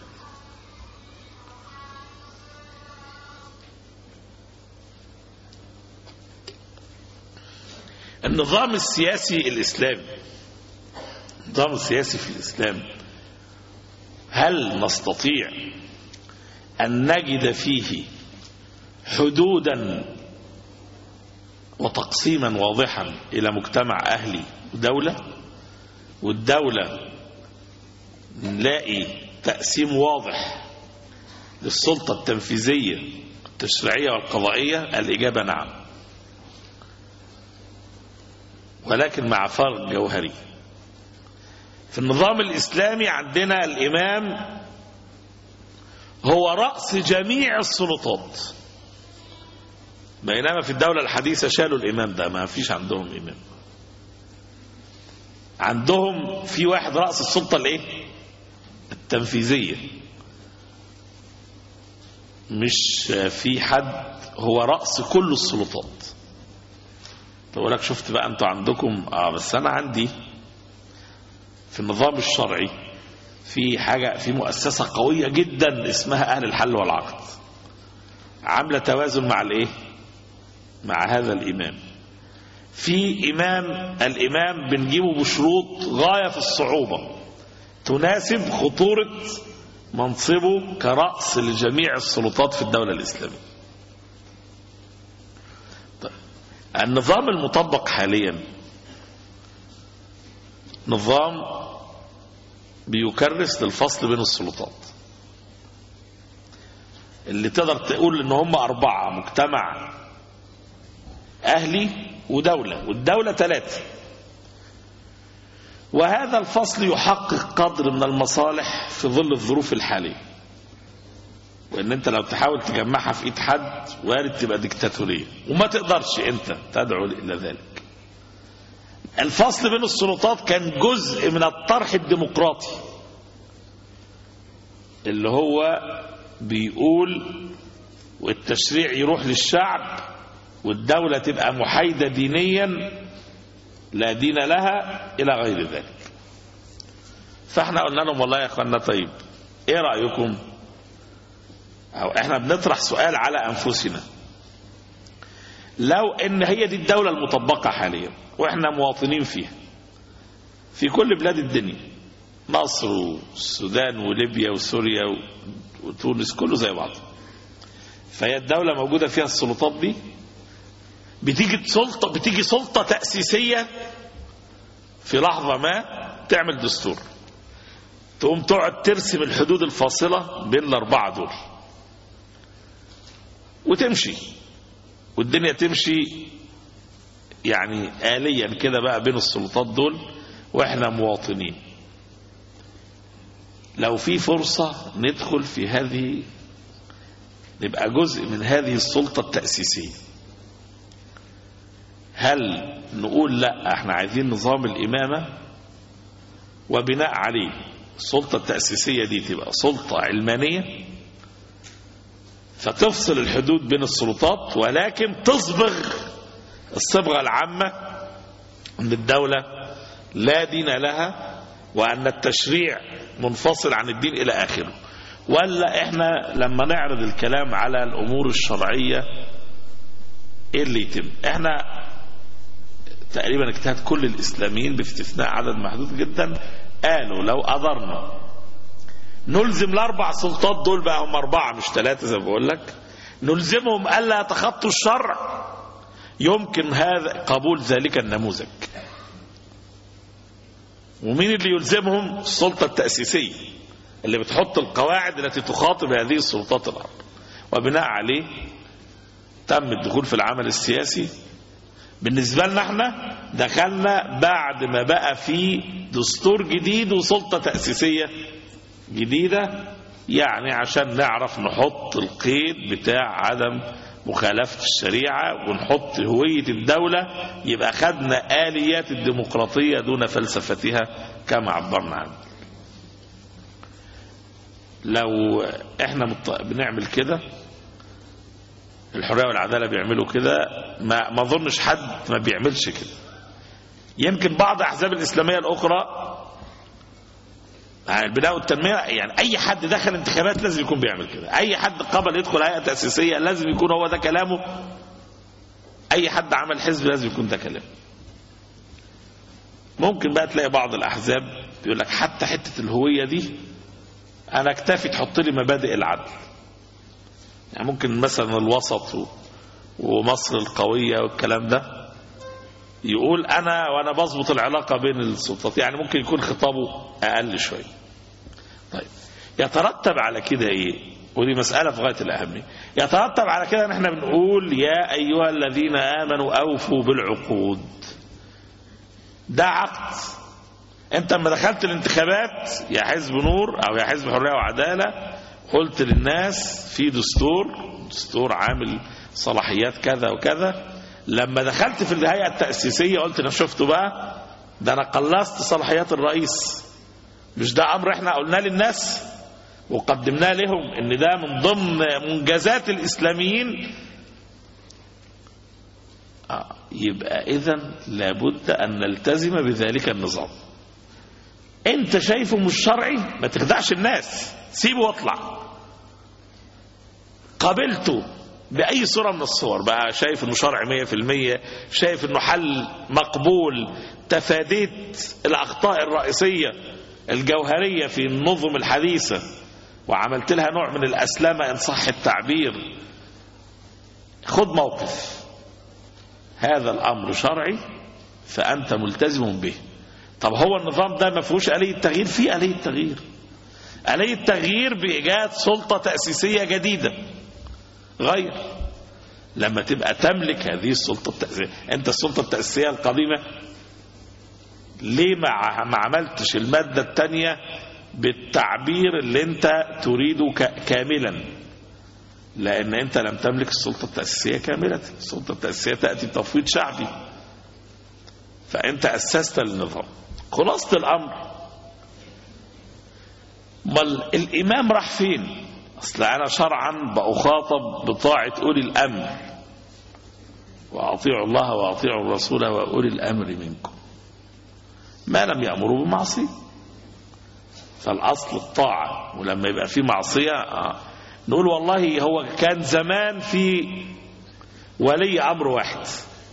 النظام السياسي الإسلامي، النظام السياسي في الإسلام، هل نستطيع أن نجد فيه حدودا وتقسيما واضحا إلى مجتمع أهلي ودولة، والدولة نلاقي تقسيم واضح للسلطة التنفيذية التشريعية والقضائية؟ الإجابة نعم، ولكن مع فرق جوهري. في النظام الإسلامي عندنا الإمام هو رأس جميع السلطات، بينما في الدولة الحديثة شالوا الإمام ده، ما فيش عندهم إمام. عندهم في واحد رأس السلطة الايه؟ التنفيذية، مش في حد هو رأس كل السلطات. تقول لك شفت بقى انتوا عندكم بس انا عندي في النظام الشرعي في حاجة، في مؤسسة قوية جدا اسمها أهل الحل والعقد، عاملة توازن مع الايه؟ مع هذا الإمام. في الإمام بنجيبه بشروط غاية في الصعوبة تناسب خطورة منصبه كرأس لجميع السلطات في الدولة الإسلامية. طيب. النظام المطبق حاليا نظام بيكرس للفصل بين السلطات، اللي تقدر تقول ان هم 4: مجتمع أهلي ودولة، والدولة 3. وهذا الفصل يحقق قدر من المصالح في ظل الظروف الحالية، وإن أنت لو تحاول تجمعها في إيد حد وارد تبقى ديكتاتورية، وما تقدرش أنت تدعو إلى ذلك. الفصل بين السلطات كان جزء من الطرح الديمقراطي اللي هو بيقول والتشريع يروح للشعب والدولة تبقى محايدة دينيا لا دين لها إلى غير ذلك. فاحنا قلنا لهم والله يا اخوانا طيب ايه رأيكم، او احنا بنطرح سؤال على انفسنا، لو ان هي دي الدولة المطبقة حاليا واحنا مواطنين فيها في كل بلاد الدنيا، مصر والسودان وليبيا وسوريا وتونس كله زي بعض، فهي الدولة موجودة فيها السلطات دي بتيجي سلطة تأسيسية في لحظة ما تعمل دستور، تقوم تقعد ترسم الحدود الفاصلة بين الأربعة دول وتمشي، والدنيا تمشي يعني آليا كده بقى بين السلطات دول وإحنا مواطنين. لو في فرصة ندخل في هذه، نبقى جزء من هذه السلطة التأسيسية، هل نقول لا احنا عايزين نظام الإمامة وبناء عليه السلطة التأسيسية دي تبقى سلطة علمانية فتفصل الحدود بين السلطات، ولكن تصبغ الصبغة العامة أن الدولة لا دين لها وأن التشريع منفصل عن الدين إلى آخره؟ ولا احنا لما نعرض الكلام على الأمور الشرعية ايه اللي يتم؟ احنا تقريبا اجتهاد كل الإسلاميين باستثناء عدد محدود جدا قالوا لو قدرنا نلزم الأربع سلطات دول، بقى هم 4 مش 3 زي ما بقول لك، نلزمهم ألا يتخطوا الشرع، يمكن هذا قبول ذلك النموذج. ومين اللي يلزمهم؟ السلطة التأسيسية اللي بتحط القواعد التي تخاطب هذه السلطات الأربع، وبناء عليه تم الدخول في العمل السياسي. بالنسبة لنا احنا دخلنا بعد ما بقى في دستور جديد وسلطة تأسيسية جديدة، يعني عشان نعرف نحط القيد بتاع عدم مخالفة الشريعة ونحط هوية الدولة، يبقى خدنا آليات الديمقراطية دون فلسفتها كما عبرنا عنه. لو احنا بنعمل كده، الحرية والعدالة بيعملوا كده، ما اظنش حد ما بيعملش كده. يمكن بعض الأحزاب الإسلامية الأخرى يعني البناء والتنمية، يعني أي حد دخل انتخابات لازم يكون بيعمل كده، أي حد قبل يدخل هيئة تأسيسية لازم يكون هو ده كلامه، أي حد عمل حزب لازم يكون ده كلامه. ممكن بقى تلاقي بعض الأحزاب بيقول لك حتى حتة الهوية دي أنا اكتفي تحط لي مبادئ العدل، يعني ممكن مثلا الوسط ومصر القوية والكلام ده يقول وانا بظبط العلاقة بين السلطات، يعني ممكن يكون خطابه اقل شوية. طيب يترتب على كده ايه؟ ودي مسألة في غاية الأهمية. يترتب على كده ان احنا بنقول يا ايها الذين امنوا اوفوا بالعقود. ده عقد، انت لما دخلت الانتخابات يا حزب نور او يا حزب حرية وعدالة قلت للناس في دستور عامل صلاحيات كذا وكذا. لما دخلت في الهيئة التأسيسية قلت انا شفتوا بقى، ده انا قلصت صلاحيات الرئيس، مش ده امر احنا قلنا للناس وقدمناه لهم ان ده من ضمن منجزات الاسلاميين. يبقى اذن لابد ان نلتزم بذلك النظام. انت شايفه مش شرعي ما تخدعش الناس، سيبه واطلع. قابلته بأي صورة من الصور بقى، شايف انه شرع 100%، شايف انه حل مقبول، تفاديت الأخطاء الرئيسية الجوهرية في النظم الحديثة وعملت لها نوع من الأسلامة إن صح التعبير، خد موقف. هذا الأمر شرعي فأنت ملتزم به. طب هو النظام ده ما فيهوش آلية تغيير؟ فيه آلية تغيير. آلية تغيير بإيجاد سلطة تأسيسية جديدة. غير لما تبقى تملك هذه السلطة التأسيسية. أنت السلطة التأسيسية القديمة ليه ما عملتش المادة الثانية بالتعبير اللي أنت تريده كاملا؟ لأن أنت لم تملك السلطة التأسيسية كاملة. السلطة التأسيسية تأتي بتفويض شعبي، فأنت أسست النظام. خلاصة الأمر الإمام راح فين؟ أصل أنا شرعا بأخاطب بطاعة أولي الأمر، وأطيعوا الله وأطيعوا الرسول وأولي الأمر منكم ما لم يأمروا بمعصية. فالأصل الطاعة، ولما يبقى في معصية نقول والله هو كان زمان في ولي أمر واحد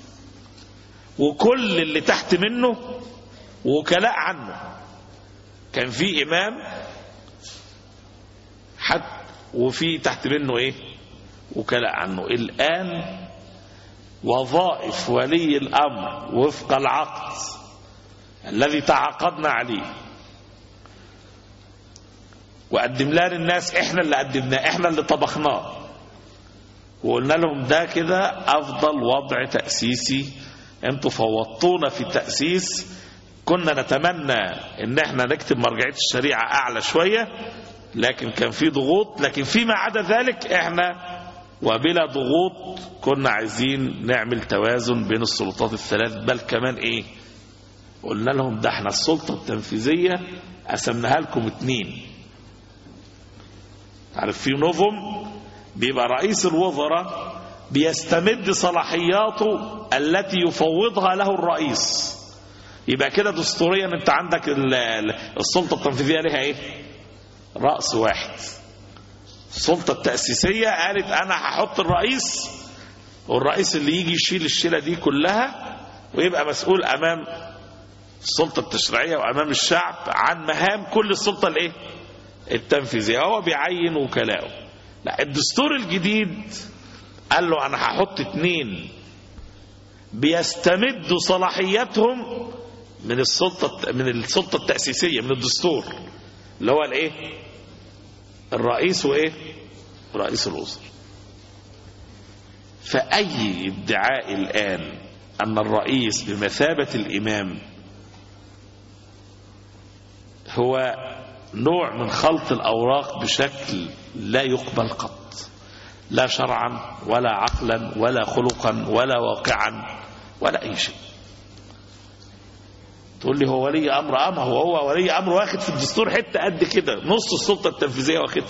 وكل اللي تحت منه وكلاء عنه، كان في إمام حتى وفي تحت منه ايه؟ وكلاء عنه. الآن وظائف ولي الأمر وفق العقد الذي تعاقدنا عليه وقدمناه للناس، احنا اللي قدمناه، احنا اللي طبخناه، وقلنا لهم ده كده افضل وضع تأسيسي، انتوا فوضتونا في التأسيس، كنا نتمنى ان احنا نكتب مرجعية الشريعة اعلى شوية لكن كان في ضغوط، لكن فيما عدا ذلك احنا وبلا ضغوط كنا عايزين نعمل توازن بين السلطات الثلاث، بل كمان ايه، قلنا لهم ده احنا السلطة التنفيذية قسمناها لكم 2. عارف في نظم بيبقى رئيس الوزراء بيستمد صلاحياته التي يفوضها له الرئيس، يبقى كده دستوريا انت عندك السلطة التنفيذية لها ايه، رأس واحد. السلطة التأسيسية قالت انا هحط الرئيس، والرئيس اللي يجي يشيل الشيلة دي كلها ويبقى مسؤول امام السلطة التشريعية وامام الشعب عن مهام كل السلطة الايه التنفيذية، هو بيعين وكلاءه. لا، الدستور الجديد قال له انا هحط 2 بيستمدوا صلاحياتهم من السلطة التأسيسية من الدستور اللي هو الايه، الرئيس وايه، رئيس الوزراء. فأي ادعاء الآن أن الرئيس بمثابة الإمام هو نوع من خلط الأوراق بشكل لا يقبل قط، لا شرعا ولا عقلا ولا خلقا ولا واقعا ولا أي شيء. تقول لي هو ولي أمر، ما هو ولي أمر واخد في الدستور حتة قد كده، نص السلطة التنفيذية واخدها.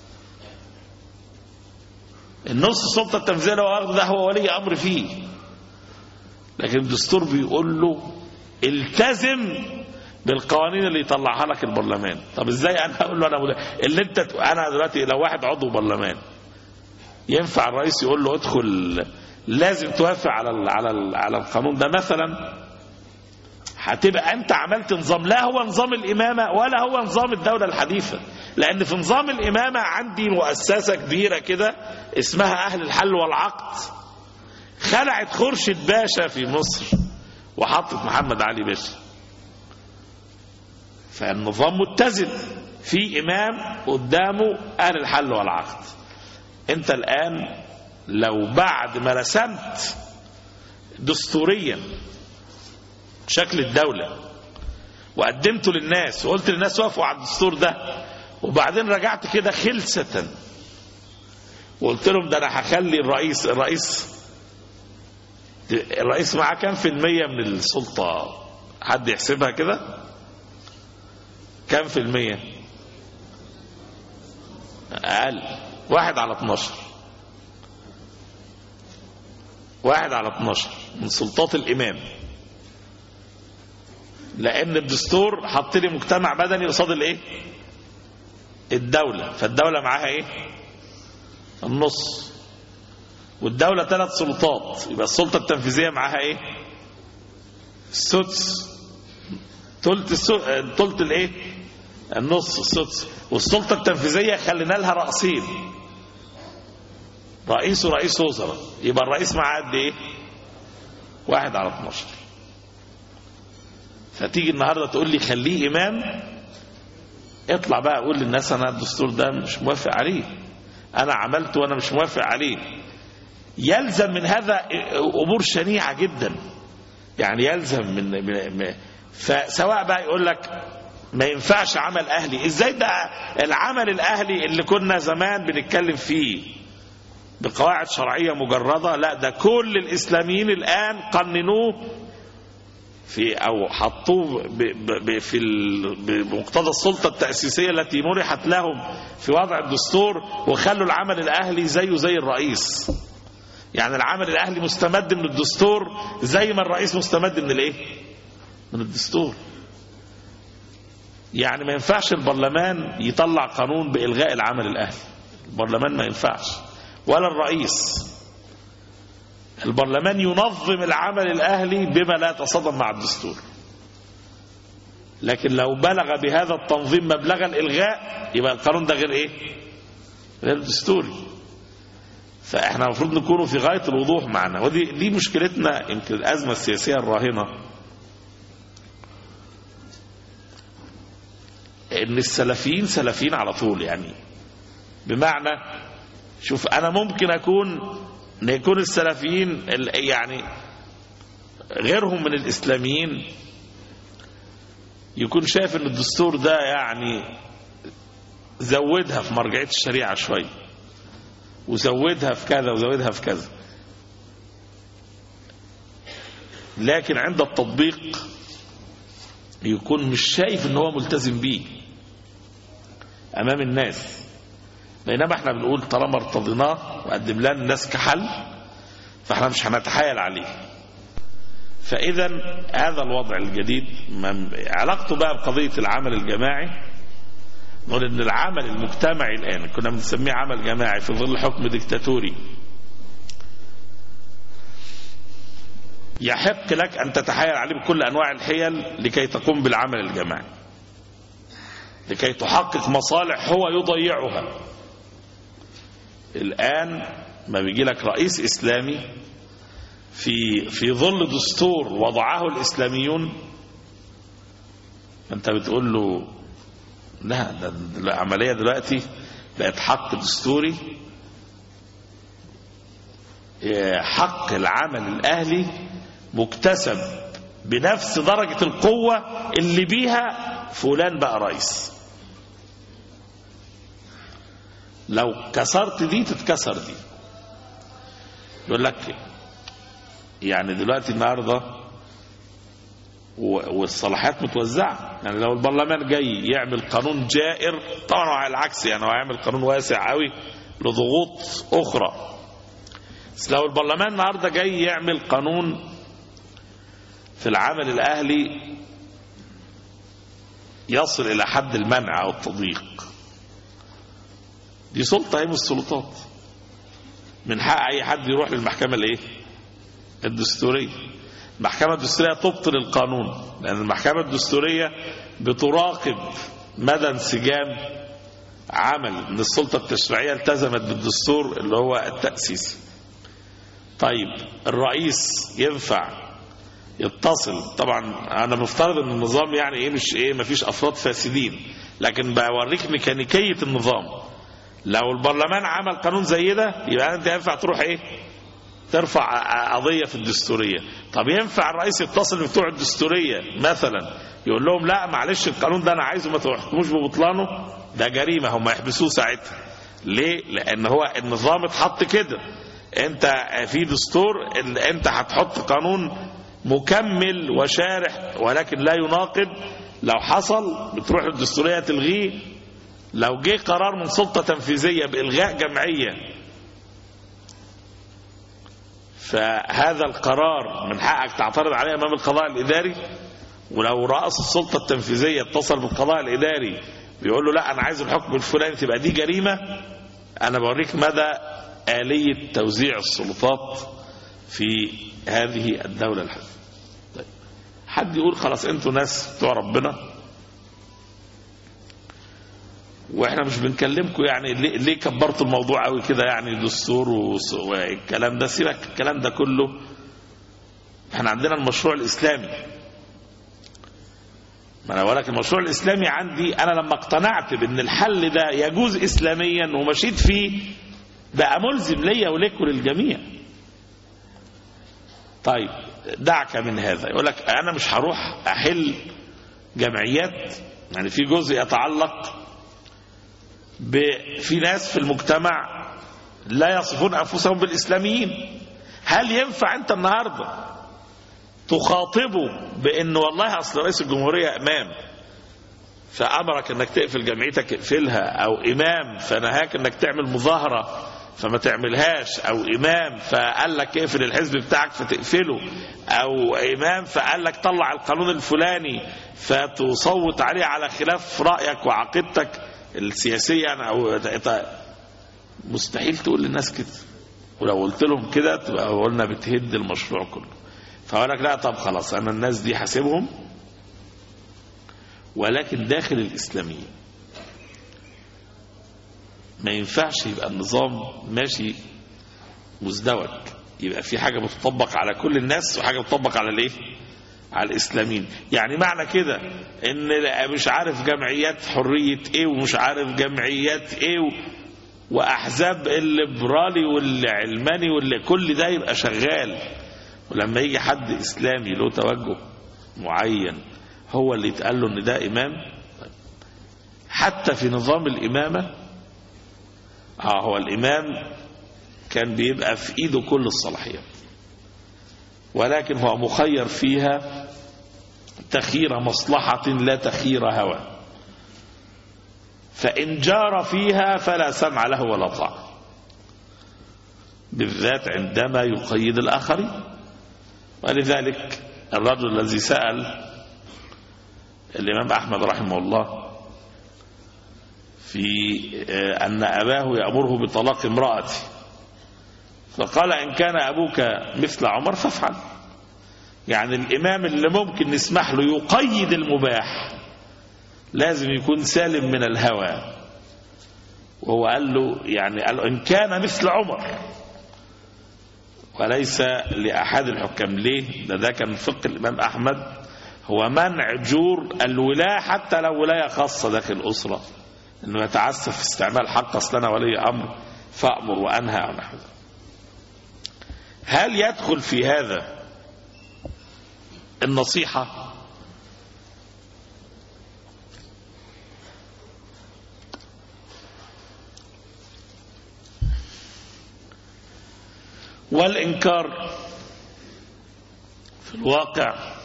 النص السلطة التنفيذية لو واخد ده هو ولي أمر فيه، لكن الدستور بيقول له التزم بالقوانين اللي يطلعها لك البرلمان. طب ازاي انا اقول له انا دلوقتي لو واحد عضو برلمان ينفع الرئيس يقول له ادخل لازم توافق على القانون ده مثلا؟ هتبقى انت عملت نظام لا هو نظام الامامه ولا هو نظام الدوله الحديثه، لان في نظام الامامه عندي مؤسسه كبيره كده اسمها اهل الحل والعقد، خلعت خورشيد باشا في مصر وحطت محمد علي باشا، فالنظام متزن في إمام قدامه أهل الحل والعقد. أنت الآن لو بعد ما رسمت دستوريا شكل الدولة وقدمته للناس وقلت للناس وافقوا على الدستور ده، وبعدين رجعت كده خلسة وقلت لهم ده أنا هخلي الرئيس معاه كام في المية من السلطة؟ حد يحسبها كده؟ كم في المية؟ أقل، 1/12. 1/12 من سلطات الإمام، لأن الدستور حط لي مجتمع مدني قصاد الإيه؟ الدولة، فالدولة معاها إيه؟ النص، والدولة 3 سلطات، يبقى السلطة التنفيذية معاها إيه؟ السدس، تلت الإيه؟ النص، السدس. والسلطة التنفيذية خلينا لها رأسين، رئيس ورئيس وزراء، يبقى الرئيس معاه قد ايه؟ 1/12. فتيجي النهارده تقول لي خليه إمام، اطلع بقى قول للناس انا الدستور ده مش موافق عليه، انا عملته وانا مش موافق عليه. يلزم من هذا امور شنيعة جدا، يعني يلزم من فسواء بقى يقول لك ما ينفعش عمل أهلي، ازاي ده العمل الأهلي اللي كنا زمان بنتكلم فيه بقواعد شرعية مجردة؟ لا، ده كل الإسلاميين الآن قننوه في أو حطوه بمقتضى السلطة التأسيسية التي منحت لهم في وضع الدستور، وخلوا العمل الأهلي زيه زي الرئيس. يعني العمل الأهلي مستمد من الدستور زي ما الرئيس مستمد من الايه؟ من الدستور. يعني ما ينفعش البرلمان يطلع قانون بإلغاء العمل الأهلي، البرلمان ما ينفعش، ولا الرئيس. البرلمان ينظم العمل الأهلي بما لا يتصادم مع الدستور، لكن لو بلغ بهذا التنظيم مبلغ الإلغاء يبقى القانون ده غير ايه؟ غير دستوري. فاحنا المفروض نكون في غاية الوضوح معنا. ودي مشكلتنا، يمكن الأزمة السياسية الراهنة، ان السلفيين سلفيين على طول. يعني بمعنى، شوف انا ممكن يكون السلفيين يعني غيرهم من الإسلاميين يكون شايف ان الدستور ده يعني زودها في مرجعية الشريعة شوية، وزودها في كذا وزودها في كذا، لكن عند التطبيق يكون مش شايف ان هو ملتزم بيه امام الناس. بينما احنا بنقول طالما ارتضيناه وقدم لنا الناس كحل فاحنا مش هنتحايل عليه. فاذا هذا الوضع الجديد علاقته بقى بقضية العمل الجماعي، نقول ان العمل المجتمعي الان كنا بنسميه عمل جماعي في ظل حكم ديكتاتوري، يحق لك ان تتحايل عليه بكل انواع الحيل لكي تقوم بالعمل الجماعي، لكي تحقق مصالح هو يضيعها. الان ما بيجي لك رئيس اسلامي في ظل دستور وضعه الاسلاميون، انت بتقول له لا، ده العملية دلوقتي بقت حق دستوري، حق العمل الأهلي مكتسب بنفس درجة القوة اللي بيها فلان بقى رئيس. لو كسرت دي تتكسر دي. يقول لك يعني دلوقتي النهارده والصلاحات متوزعة، يعني لو البرلمان جاي يعمل قانون جائر، طبعا على العكس يعني هو هيعمل قانون واسع قوي لضغوط أخرى، بس لو البرلمان النهارده جاي يعمل قانون في العمل الأهلي يصل إلى حد المنع أو التضييق، دي سلطة هي من السلطات، من حق أي حد يروح للمحكمة الدستورية. المحكمة الدستورية تبطل القانون، لأن المحكمة الدستورية بتراقب مدى انسجام عمل ان السلطة التشريعية التزمت بالدستور اللي هو التأسيسي. طيب الرئيس ينفع يتصل؟ طبعا انا مفترض ان النظام يعني ايه، مش ايه، مفيش افراد فاسدين، لكن بوريك ميكانيكية النظام. لو البرلمان عمل قانون زي ده يبقى انت ينفع تروح ايه، ترفع قضية في الدستورية. طب ينفع الرئيس يتصل بتوع الدستورية مثلا يقول لهم لا معلش القانون ده انا عايزه ما تحكموش ببطلانه؟ ده جريمة، هم يحبسوه ساعتها. ليه؟ لان هو النظام اتحط كده، انت في دستور انت هتحط قانون مكمل وشارح ولكن لا يناقض، لو حصل بتروح الدستورية تلغيه. لو جه قرار من سلطة تنفيذية بإلغاء جمعية، فهذا القرار من حقك تعترض عليه أمام القضاء الإداري. ولو رئيس السلطة التنفيذية اتصل بالقضاء الإداري بيقول له لا أنا عايز الحكم الفلاني، تبقى دي جريمة. أنا بوريك مدى آلية توزيع السلطات في هذه الدولة الحديثة. طيب حد يقول خلاص انتوا ناس بتوع ربنا واحنا مش بنكلمكم، يعني ليه كبرتوا الموضوع قوي كده، يعني دستور والكلام ده؟ سيبك الكلام ده كله، احنا عندنا المشروع الاسلامي. ما انا بقولك المشروع الاسلامي عندي انا لما اقتنعت بان الحل ده يجوز اسلاميا ومشيت فيه بقى ملزم ليا وليك وللجميع. طيب دعك من هذا، يقولك انا مش هروح احل جمعيات، يعني في جزء يتعلق في ناس في المجتمع لا يصفون أنفسهم بالإسلاميين. هل ينفع أنت النهاردة تخاطبه بأنه والله أصل رئيس الجمهورية إمام فأمرك أنك تقفل جمعيتك اقفلها، أو إمام فنهاك أنك تعمل مظاهرة فما تعملهاش، أو إمام فقال لك اقفل الحزب بتاعك فتقفله، أو إمام فقال لك طلع القانون الفلاني فتصوت عليه على خلاف رأيك وعقيدتك السياسية؟ أو مستحيل تقول للناس كده، ولو قلت لهم كده تبقى قلنا بتهد المشروع كله. فأقول لك لا، طب خلاص أنا الناس دي حاسبهم، ولكن داخل الإسلامية ما ينفعش يبقى النظام ماشي مزدوج، يبقى في حاجة بتطبق على كل الناس وحاجة بتطبق على الايه؟ على الإسلاميين. يعني معنى كده ان مش عارف جمعيات حرية ايه ومش عارف جمعيات ايه واحزاب الليبرالي والعلماني كل ده يبقى شغال، ولما يجي حد اسلامي له توجه معين هو اللي يتقال له ان ده امام. حتى في نظام الامامه هو الامام كان بيبقى في ايده كل الصلاحيات، ولكن هو مخير فيها تخير مصلحه لا تخير هوى، فإن جار فيها فلا سمع له ولا طاعة، بالذات عندما يقيد الآخرين. ولذلك الرجل الذي سأل الإمام أحمد رحمه الله في أن أباه يأمره بطلاق امرأته، فقال إن كان أبوك مثل عمر فافعل. يعني الإمام اللي ممكن نسمح له يقيد المباح لازم يكون سالم من الهوى. وهو قال له إن كان مثل عمر، وليس لأحد الحكام. ليه؟ ده كان فقه الإمام أحمد هو منع جور الولاية حتى لو ولاية خاصة داخل الأسرة، إنه يتعسف في استعمال حق أصلنا ولي أمر فأمر وأنهى عن نحو. هل يدخل في هذا النصيحة؟ والإنكار في الواقع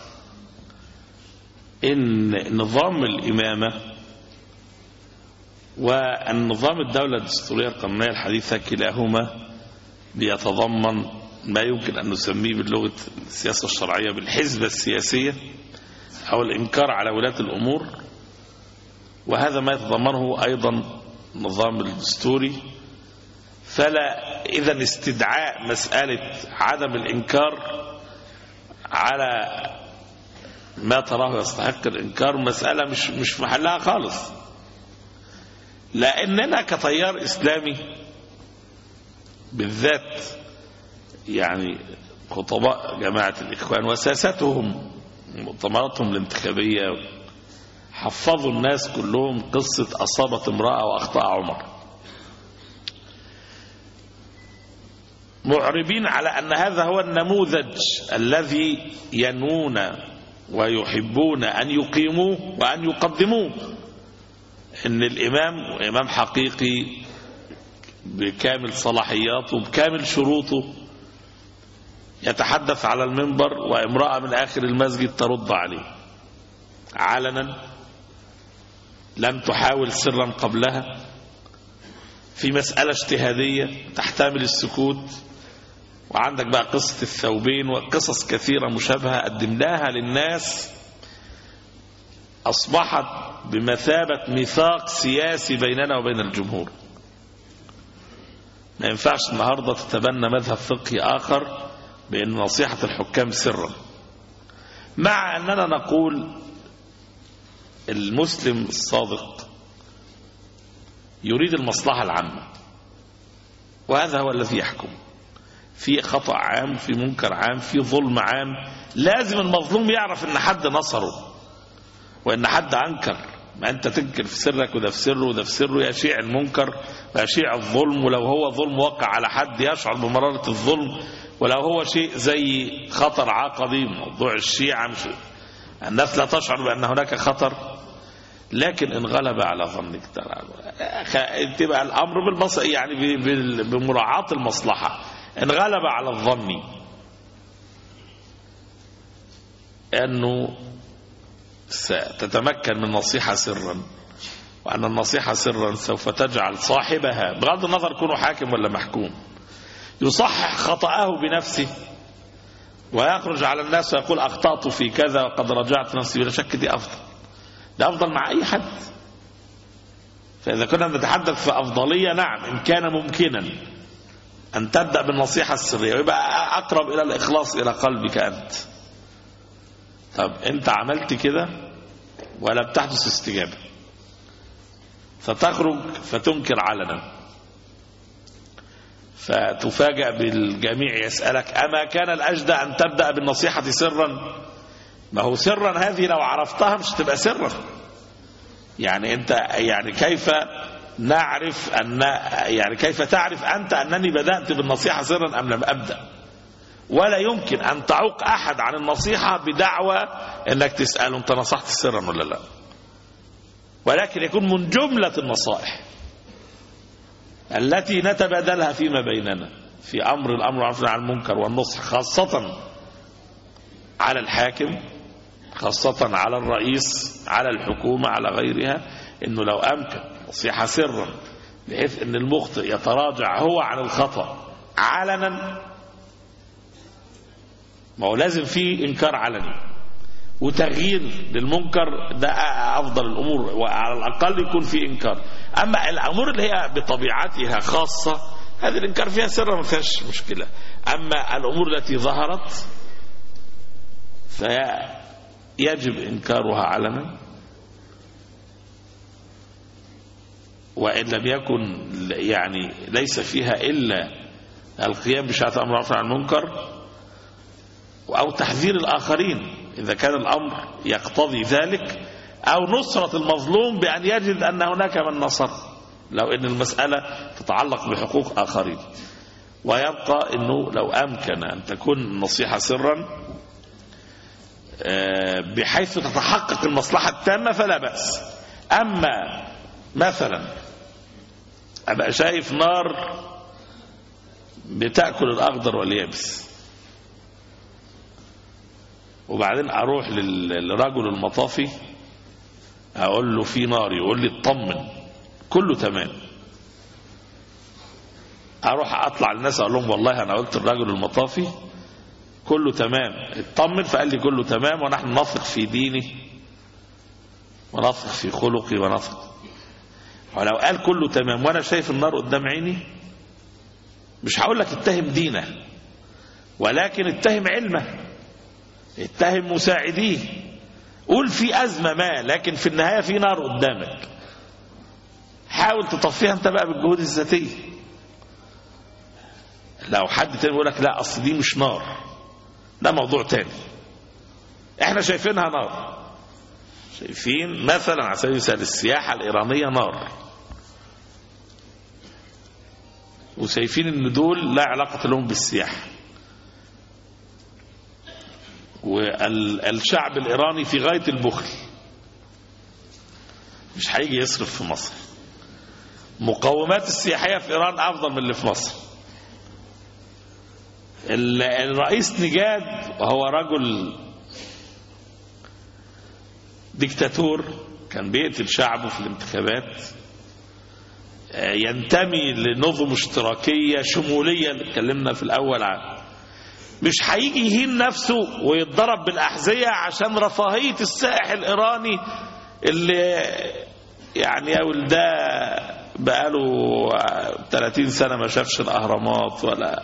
إن نظام الإمامة والنظام الدولة الدستورية القانونية الحديثة كلاهما بيتضمن ما يمكن أن نسميه باللغة السياسة الشرعية بالحزبة السياسية أو الإنكار على ولاة الأمور، وهذا ما يتضمنه أيضا النظام الدستوري. فلا إذن استدعاء مسألة عدم الإنكار على ما تراه يستحق الإنكار مسألة مش محلها خالص، لأننا كتيار إسلامي بالذات يعني خطباء جماعة الإخوان وساستهم مؤتمراتهم الانتخابية حفظوا الناس كلهم قصة أصابت امرأة وأخطأ عمر، معربين على أن هذا هو النموذج الذي ينوون ويحبون أن يقيموه وأن يقدموه، أن الإمام إمام حقيقي بكامل صلاحياته بكامل شروطه يتحدث على المنبر وامرأة من آخر المسجد ترد عليه علنا، لم تحاول سرا قبلها في مسألة اجتهادية تحتمل السكوت. وعندك بقى قصة الثوبين وقصص كثيرة مشابهة قدمناها للناس، أصبحت بمثابة ميثاق سياسي بيننا وبين الجمهور. ما ينفعش النهاردة تتبنى مذهب فقهي آخر بأن نصيحة الحكام سرا، مع أننا نقول المسلم الصادق يريد المصلحة العامة، وهذا هو الذي يحكم. في خطأ عام، في منكر عام، في ظلم عام، لازم المظلوم يعرف ان حد نصره وان حد انكر. ما انت تنكر في سرك وده في سره وده في سره، يشيع المنكر ويشيع الظلم، ولو هو ظلم وقع على حد يشعر بمرارة الظلم، ولو هو شيء زي خطر عقدي موضوع الشيعة مش الناس لا تشعر بأن هناك خطر. لكن إن غلب على ظنك تبقى الأمر يعني بمراعاة المصلحة. إن غلب على الظن أنه ستتمكن من نصيحة سرا، وأن النصيحة سرا سوف تجعل صاحبها بغض النظر كونه حاكم ولا محكوم يصحح خطأه بنفسه ويخرج على الناس ويقول أخطأت في كذا وقد رجعت نفسي، بلا شك دي أفضل، ده أفضل مع أي حد. فإذا كنا نتحدث في أفضلية، نعم إن كان ممكنا أن تبدأ بالنصيحة السرية ويبقى أقرب إلى الإخلاص إلى قلبك أنت. طب أنت عملت كده ولا بتحدث استجابة، فتخرج فتنكر علنا، فتفاجأ بالجميع يسألك أما كان الأجدى أن تبدأ بالنصيحة سرا؟ ما هو سرا هذه لو عرفتها مش تبقى سرا. يعني أنت يعني كيف نعرف أن يعني كيف تعرف أنت أنني بدأت بالنصيحة سرا أم لم أبدأ؟ ولا يمكن أن تعوق أحد عن النصيحة بدعوى أنك تسأله أنت نصحت سرا ولا لا، ولكن يكون من جملة النصائح التي نتبادلها فيما بيننا في أمر الأمر عن المنكر والنصح، خاصة على الحاكم، خاصة على الرئيس، على الحكومة، على غيرها، إنه لو أمكن نصيحة سرا بحيث أن المخطئ يتراجع هو عن الخطأ علنا. ما هو لازم فيه إنكار علني وتغيير للمنكر، ده أفضل الأمور، وعلى الأقل يكون فيه إنكار. أما الأمور اللي هي بطبيعتها خاصة هذه الإنكار فيها سر ما فيهاش مشكلة. أما الأمور التي ظهرت فيجب إنكارها علنا، وإن لم يكن يعني ليس فيها إلا القيام بشريعة الأمر والنهي عن المنكر أو تحذير الآخرين إذا كان الأمر يقتضي ذلك، أو نصرة المظلوم بأن يجد أن هناك من نصر لو أن المسألة تتعلق بحقوق آخرين. ويبقى أنه لو أمكن أن تكون النصيحة سرا بحيث تتحقق المصلحة التامة فلا بأس. أما مثلا أبقى شايف نار بتأكل الأخضر واليابس، وبعدين أروح للرجل المطافي أقول له في نار، يقول لي اطمن كله تمام. أروح أطلع للناس أقول لهم والله أنا قلت الرجل المطافي كله تمام، اطمن، فقال لي كله تمام، ونحن نثق في ديني ونثق في خلقي ونثق. ولو قال كله تمام وأنا شايف النار قدام عيني مش هقول لك اتهم دينه، ولكن اتهم علمه، اتهم مساعديه، قول في أزمة ما، لكن في النهاية في نار قدامك، حاول تطفيها انت بقى بالجهود الذاتية. لو حد تاني يقول لك لا أصل دي مش نار، ده موضوع تاني، احنا شايفينها نار، شايفين مثلا على سبيل المثال السياحة الإيرانية نار، وشايفين ان دول لا علاقة لهم بالسياحة، والشعب الإيراني في غاية البخل، مش هيجي يصرف في مصر، مقومات السياحية في إيران أفضل من اللي في مصر. الرئيس نجاد وهو رجل ديكتاتور كان بيقتل شعبه في الانتخابات، ينتمي لنظم اشتراكية شمولية اللي اتكلمنا في الأول عنه، مش هيجي يهين نفسه ويتضرب بالأحذية عشان رفاهية السائح الإيراني اللي يعني يا ولده بقاله 30 سنة ما شافش الأهرامات ولا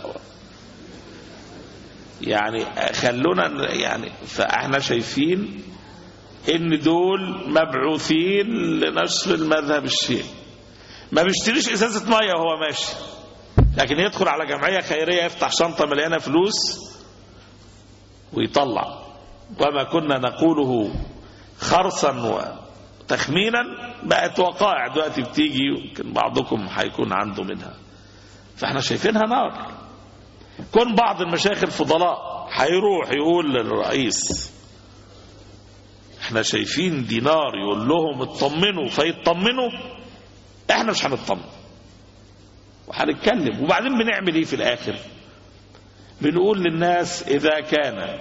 يعني. خلونا يعني، فاحنا شايفين ان دول مبعوثين لنشر المذهب الشيعي، ما بيشتريش ازازة مية وهو ماشي، لكن يدخل على جمعية خيرية يفتح شنطة مليانة فلوس ويطلع. وما كنا نقوله خرصا وتخمينا بقت وقائع دلوقتي بتيجي، يمكن بعضكم هيكون عنده منها. فاحنا شايفينها نار. كون بعض المشايخ الفضلاء هيروح يقول للرئيس احنا شايفين دي نار، يقول لهم اطمنوا فيطمنوا، احنا مش هنطمن وهنتكلم. وبعدين بنعمل ايه في الاخر؟ بنقول للناس اذا كان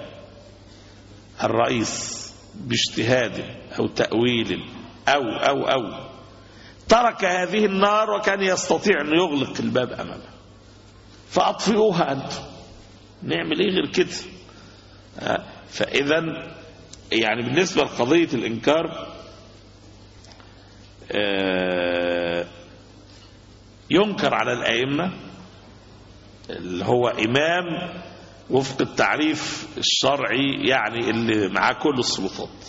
الرئيس باجتهاد او تأويل او ترك هذه النار وكان يستطيع ان يغلق الباب امامه فاطفئوها انتم، نعمل ايه غير كده؟ فاذا يعني بالنسبة لقضية الانكار ينكر على الأئمة اللي هو إمام وفق التعريف الشرعي، يعني اللي معاه كل السلطات،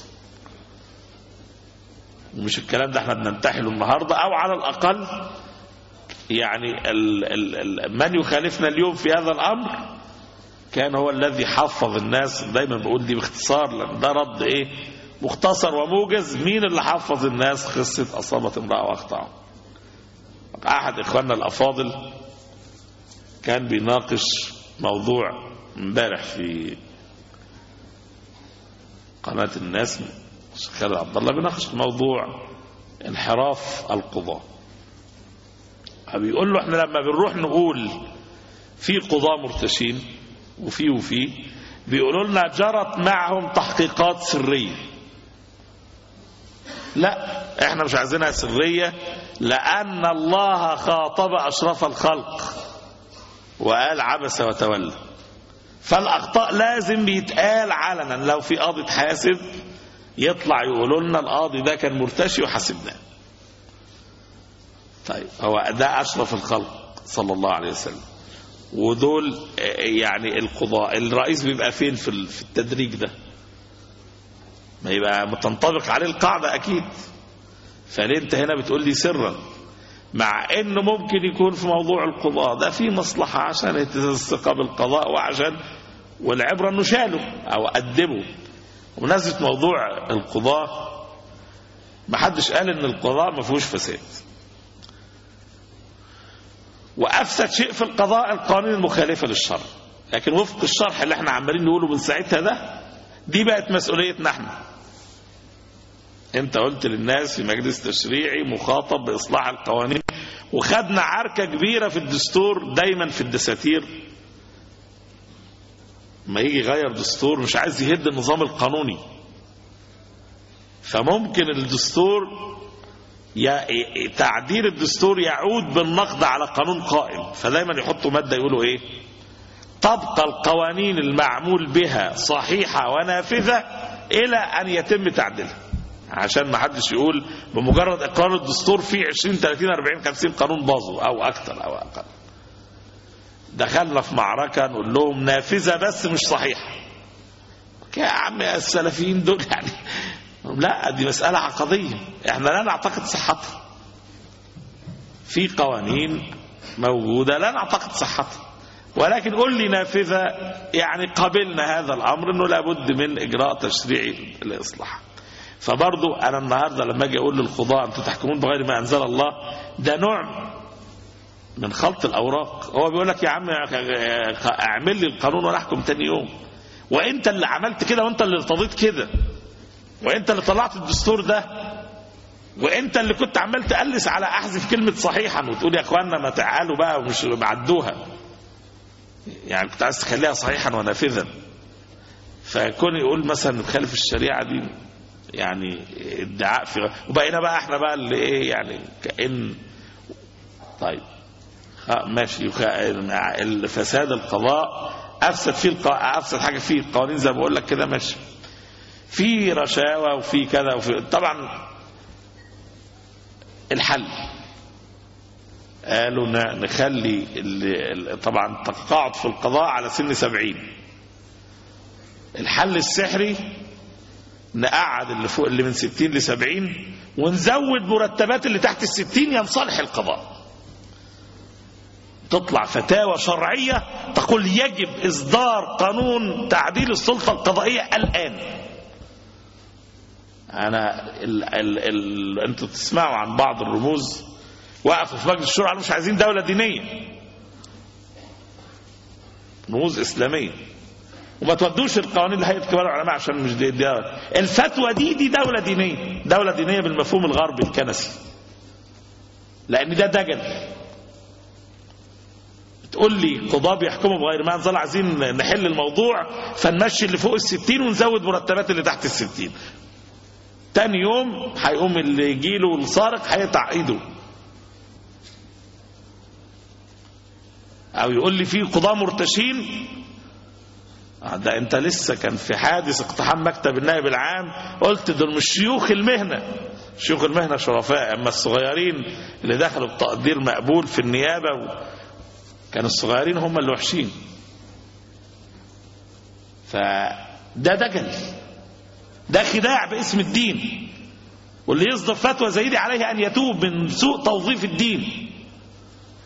ومش الكلام ده احنا بننتحله النهاردة، أو على الأقل يعني من يخالفنا اليوم في هذا الأمر كان هو الذي حفظ الناس. دايما بقول دي باختصار لأن ده رد إيه مختصر وموجز. مين اللي حفظ الناس قصة أصابت امرأة وأخطأ؟ أحد إخواننا الأفاضل كان بيناقش موضوع امبارح في قناة الناس، الشيخ خالد عبد الله بيناقش موضوع انحراف القضاة. بيقول له احنا لما بنروح نقول في قضاة مرتشين وفي بيقولوا لنا جرت معهم تحقيقات سرية. لا، احنا مش عايزينها سرية لأن الله خاطب أشرف الخلق وقال عبس وتولى، فالأخطاء لازم بيتقال علنا. لو في قاضي تحاسب يطلع يقولوا لنا القاضي ده كان مرتشي وحاسبناه. طيب هو ده أشرف الخلق صلى الله عليه وسلم، ودول يعني القضاء. الرئيس بيبقى فين في التدريج ده؟ ما يبقى تنطبق عليه القاعدة أكيد. فليه أنت هنا بتقول لي سرا؟ مع إنه ممكن يكون في موضوع القضاء ده في مصلحة عشان يتثق بالقضاء وعشان والعبرة إنه شاله أو قدمه. ومناسبة موضوع القضاء ما حدش قال إن القضاء ما فيهوش فساد، وأفسد شيء في القضاء القوانين المخالفة للشرع. لكن وفق الشرح اللي احنا عمالين نقوله من ساعتها ده، دي بقت مسؤوليتنا احنا. انت قلت للناس في مجلس تشريعي مخاطب بإصلاح القوانين، وخدنا عركة كبيرة في الدستور. دايما في الدساتير ما يجي يغير دستور مش عايز يهد النظام القانوني، فممكن الدستور تعديل الدستور يعود بالنقد على قانون قائم. فدايما يحطوا مادة يقولوا ايه؟ تبقى القوانين المعمول بها صحيحة ونافذة إلى أن يتم تعديلها، عشان ما حدش يقول بمجرد إقرار الدستور في 20 30 40 50 قانون باظوا أو أكثر أو أقل. دخلنا في معركة نقول لهم نافذة بس مش صحيحة. يا عم السلفيين دول يعني لا، دي مسألة عقدية احنا لا نعتقد صحتها. في قوانين موجودة لا نعتقد صحتها، ولكن قل لي نافذة، يعني قبلنا هذا الأمر أنه لابد من إجراء تشريعي لإصلاح. فبرضو أنا النهاردة لما أجي أقول للقضاء أنتم تحكمون بغير ما أنزل الله، ده نوع من خلط الأوراق. هو بيقول لك يا عم اعمل لي القانون ونحكم تاني يوم، وأنت اللي عملت كده وأنت اللي ارتضيت كده وأنت اللي طلعت الدستور ده، وأنت اللي كنت عمال تقلس على أحذف كلمة صحيحا وتقول يا أخوانا ما تعالوا بقى ومش بعدوها، يعني كنت عايز تخليها صحيحا ونافذا. فكون يقول مثلا بخالف الشريعة دي يعني ادعاء في، وبقينا بقى احنا بقى اللي ايه يعني كأن طيب ماشي. الفساد القضاء افسد حاجة فيه القوانين زي ما بقول لك كده، ماشي. في رشاوى وفي كذا وفي طبعا الحل قالوا نخلي طبعا تقاعد في القضاء على سن 70. الحل السحري نقعد اللي فوق اللي من 60 ل 70 ونزود مرتبات اللي تحت 60 ينصلح القضاء. تطلع فتاوى شرعية تقول يجب إصدار قانون تعديل السلطة القضائية الآن. انتوا تسمعوا عن بعض الرموز وقفوا في مجلس الشورى مش عايزين دولة دينية، رموز إسلامية، وما تودوش القوانين لهيئة كبار العلماء عشان مش دي الفتوى دي دولة دينية، دولة دينية بالمفهوم الغربي الكنسي، لأن ده دجل. تقول لي قضاة بيحكموا بغير ما أنزل، عايزين نحل الموضوع فنمشي اللي فوق 60 ونزود مرتبات اللي تحت 60. تاني يوم هيقوم اللي يجيله السارق هيقطع ايده، او يقول لي في قضاة مرتشين. ده انت لسه كان في حادث اقتحام مكتب النائب العام قلت دول مش شيوخ المهنة، شيوخ المهنة شرفاء، اما الصغيرين اللي دخلوا بتقدير مقبول في النيابة كان الصغيرين هم اللي وحشين. فده دجل، ده خداع باسم الدين، واللي يصدر فتوى زي دي عليه أن يتوب من سوء توظيف الدين.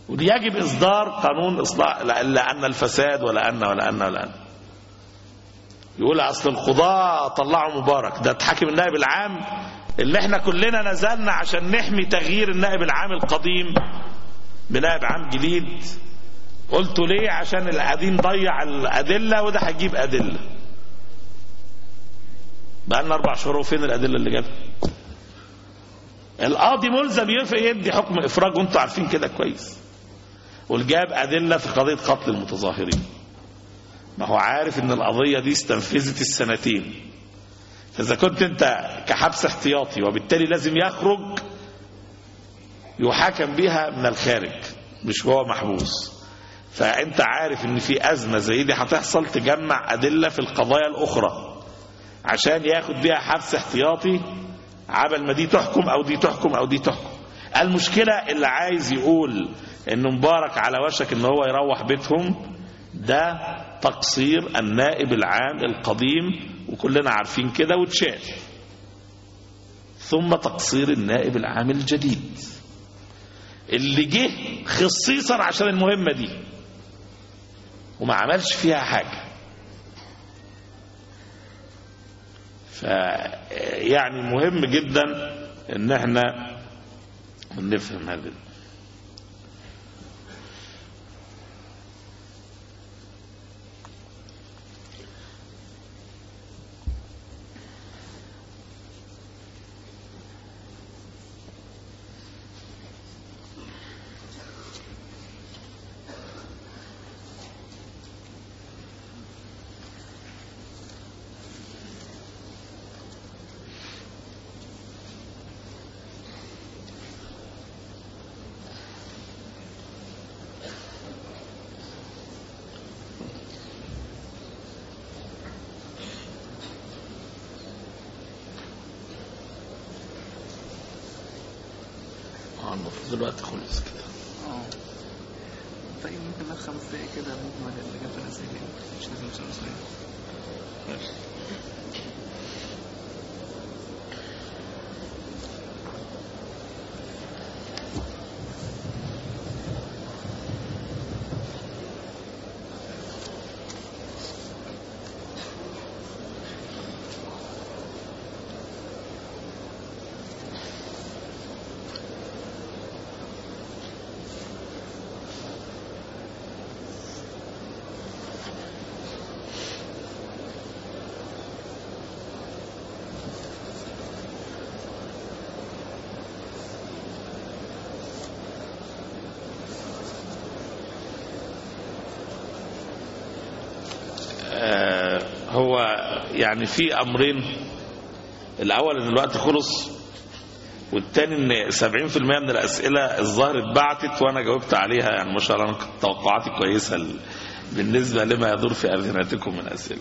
ويجب إصدار قانون إصلاح لأن الفساد ولا أن يقول أصل القضاء طلعوا مبارك، ده تحاكم النائب العام اللي احنا كلنا نزلنا عشان نحمي تغيير النائب العام القديم بنائب عام جديد. قلت ليه؟ عشان القديم ضيع الأدلة وده هيجيب أدلة. بقى لنا 4 شهور وفين الأدلة اللي جابها؟ القاضي ملزم يدي حكم إفراج وانتوا عارفين كده كويس، والجاب أدلة في قضية قتل المتظاهرين. ما هو عارف ان القضية دي استنفذت السنتين، فإذا كنت انت كحبس احتياطي وبالتالي لازم يخرج يحاكم بها من الخارج مش هو محبوس، فانت عارف ان في أزمة زي دي هتحصل، تجمع أدلة في القضايا الأخرى عشان ياخد بها حبس احتياطي عبل ما دي تحكم أو دي تحكم أو دي تحكم. المشكلة اللي عايز يقول ان مبارك على وشك ان هو يروح بيتهم، ده تقصير النائب العام القديم وكلنا عارفين كده وتشال، ثم تقصير النائب العام الجديد اللي جه خصيصا عشان المهمة دي وما عملش فيها حاجة. يعني مهم جدا ان احنا نفهم هذا. المفروض الوقت خلص كده. طيب ممكن ناخد 5 دقايق كده مجمل اللي جاب الأسئلة، مش لازم نسأل ماشي. هو يعني في أمرين، الأول إن الوقت خلص، والتاني إن 70% من الأسئلة الظاهر اتبعتت وأنا جاوبت عليها. يعني ما شاء الله أنا كنت توقعاتي كويسة بالنسبة لما يدور في أذهانكم من أسئلة،